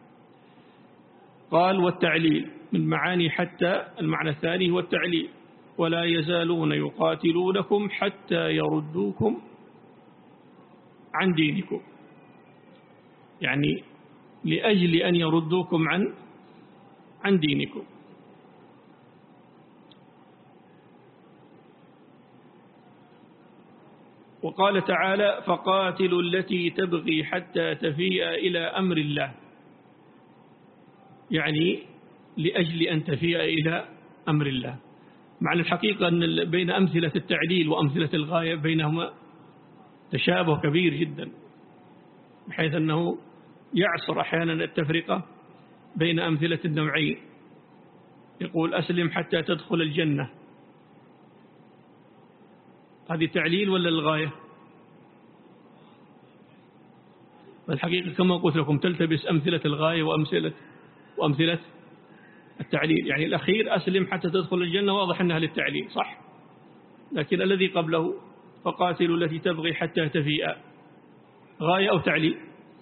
قال والتعليل من معاني حتى المعنى الثاني هو التعليل. ولا يزالون يقاتلونكم حتى يردوكم عن دينكم. يعني لأجل أن يردوكم عن عن دينكم. وقال تعالى فقاتلوا التي تبغي حتى تفيء إلى أمر الله. يعني لأجل أن تفيء إلى أمر الله. معنى الحقيقة أن بين أمثلة التعليل وأمثلة الغاية بينهما تشابه كبير جدا بحيث أنه يعصر أحيانا التفرقة بين أمثلة النوعين. يقول أسلم حتى تدخل الجنة. هذه تعليل ولا الغاية؟ الحقيقة كما قلت لكم تلتبس أمثلة الغاية وأمثلة وأمثلة التعليل. يعني الأخير أسلم حتى تدخل الجنة واضح أنها للتعليل صح. لكن الذي قبله فقاتلوا التي تبغي حتى تفيء غاية أو تعليل.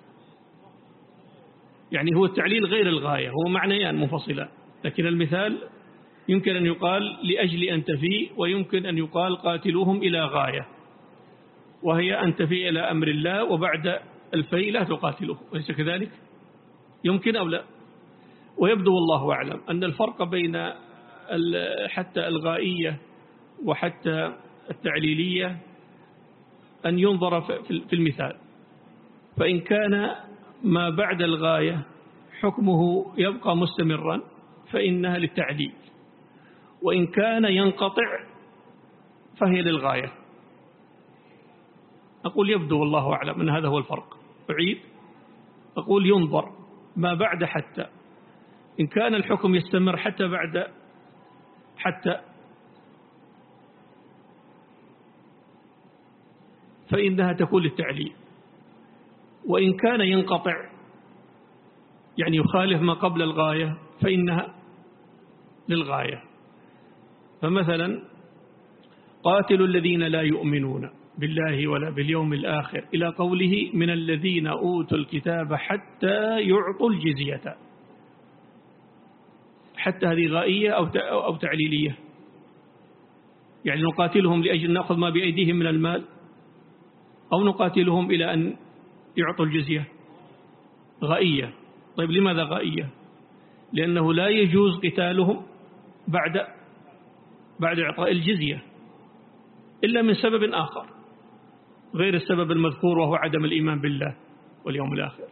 يعني هو التعليل غير الغاية. هو معنيان منفصلان. لكن المثال يمكن أن يقال لأجل أن تفيء ويمكن أن يقال قاتلوهم إلى غاية وهي أن تفيء إلى أمر الله وبعد الفيء لا تقاتلوه. وليس كذلك؟ يمكن أو لا؟ ويبدو والله أعلم أن الفرق بين حتى الغائية وحتى التعليلية أن ينظر في المثال. فإن كان ما بعد الغاية حكمه يبقى مستمرا فإنها للتعليل. وإن كان ينقطع فهي للغاية. أقول يبدو والله أعلم أن هذا هو الفرق. أعيد أقول ينظر ما بعد حتى. إن كان الحكم يستمر حتى بعد حتى فإنها تكون للتعليل. وإن كان ينقطع يعني يخالف ما قبل الغاية فإنها للغاية. فمثلا قاتلوا الذين لا يؤمنون بالله ولا باليوم الآخر إلى قوله من الذين أوتوا الكتاب حتى يعطوا الجزية. حتى هذه غائية أو تعليلية؟ يعني نقاتلهم لأجل نأخذ ما بأيديهم من المال، أو نقاتلهم إلى أن يعطوا الجزية؟ غائية. طيب لماذا غائية؟ لأنه لا يجوز قتالهم بعد بعد إعطاء الجزية إلا من سبب آخر غير السبب المذكور، وهو عدم الإيمان بالله واليوم الآخر.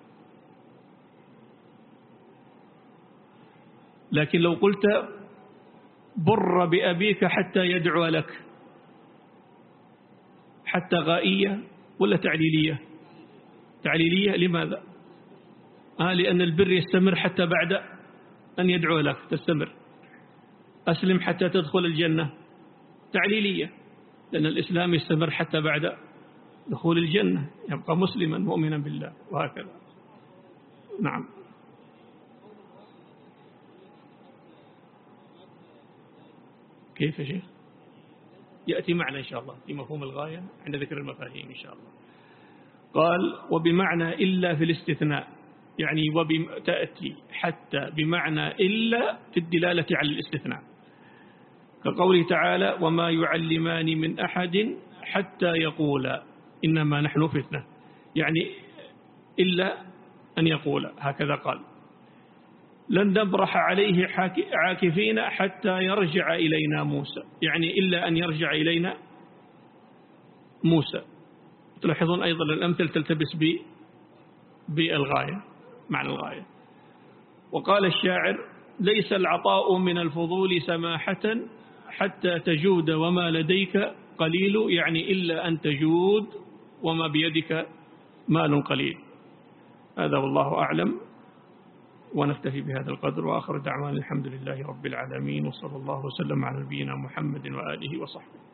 لكن لو قلت بر بأبيك حتى يدعو لك، حتى غائية ولا تعليلية؟ تعليلية. لماذا؟ آه لأن البر يستمر حتى بعد أن يدعو لك، تستمر. أسلم حتى تدخل الجنة، تعليلية، لأن الإسلام يستمر حتى بعد دخول الجنة، يبقى مسلما مؤمنا بالله، وهكذا. نعم. كيف يا شيخ؟ يأتي معنا إن شاء الله في مفهوم الغاية عند ذكر المفاهيم إن شاء الله. قال وبمعنى إلا في الاستثناء، يعني وتأتي حتى بمعنى إلا في الدلالة على الاستثناء، كقوله تعالى وما يعلمان من أحد حتى يقولا إنما نحن فتنة، يعني إلا أن يقولا، هكذا قال لن نبرح عليه عاكفين حتى يرجع إلينا موسى، يعني إلا أن يرجع إلينا موسى. تلاحظون أيضا الأمثل تلتبس بالغاية، معنى الغاية. وقال الشاعر ليس العطاء من الفضول سماحة حتى تجود وما لديك قليل، يعني إلا أن تجود وما بيدك مال قليل. هذا والله أعلم، ونكتفي بهذا القدر، وآخر دعوانا الحمد لله رب العالمين، وصلى الله وسلم على نبينا محمد وآله وصحبه.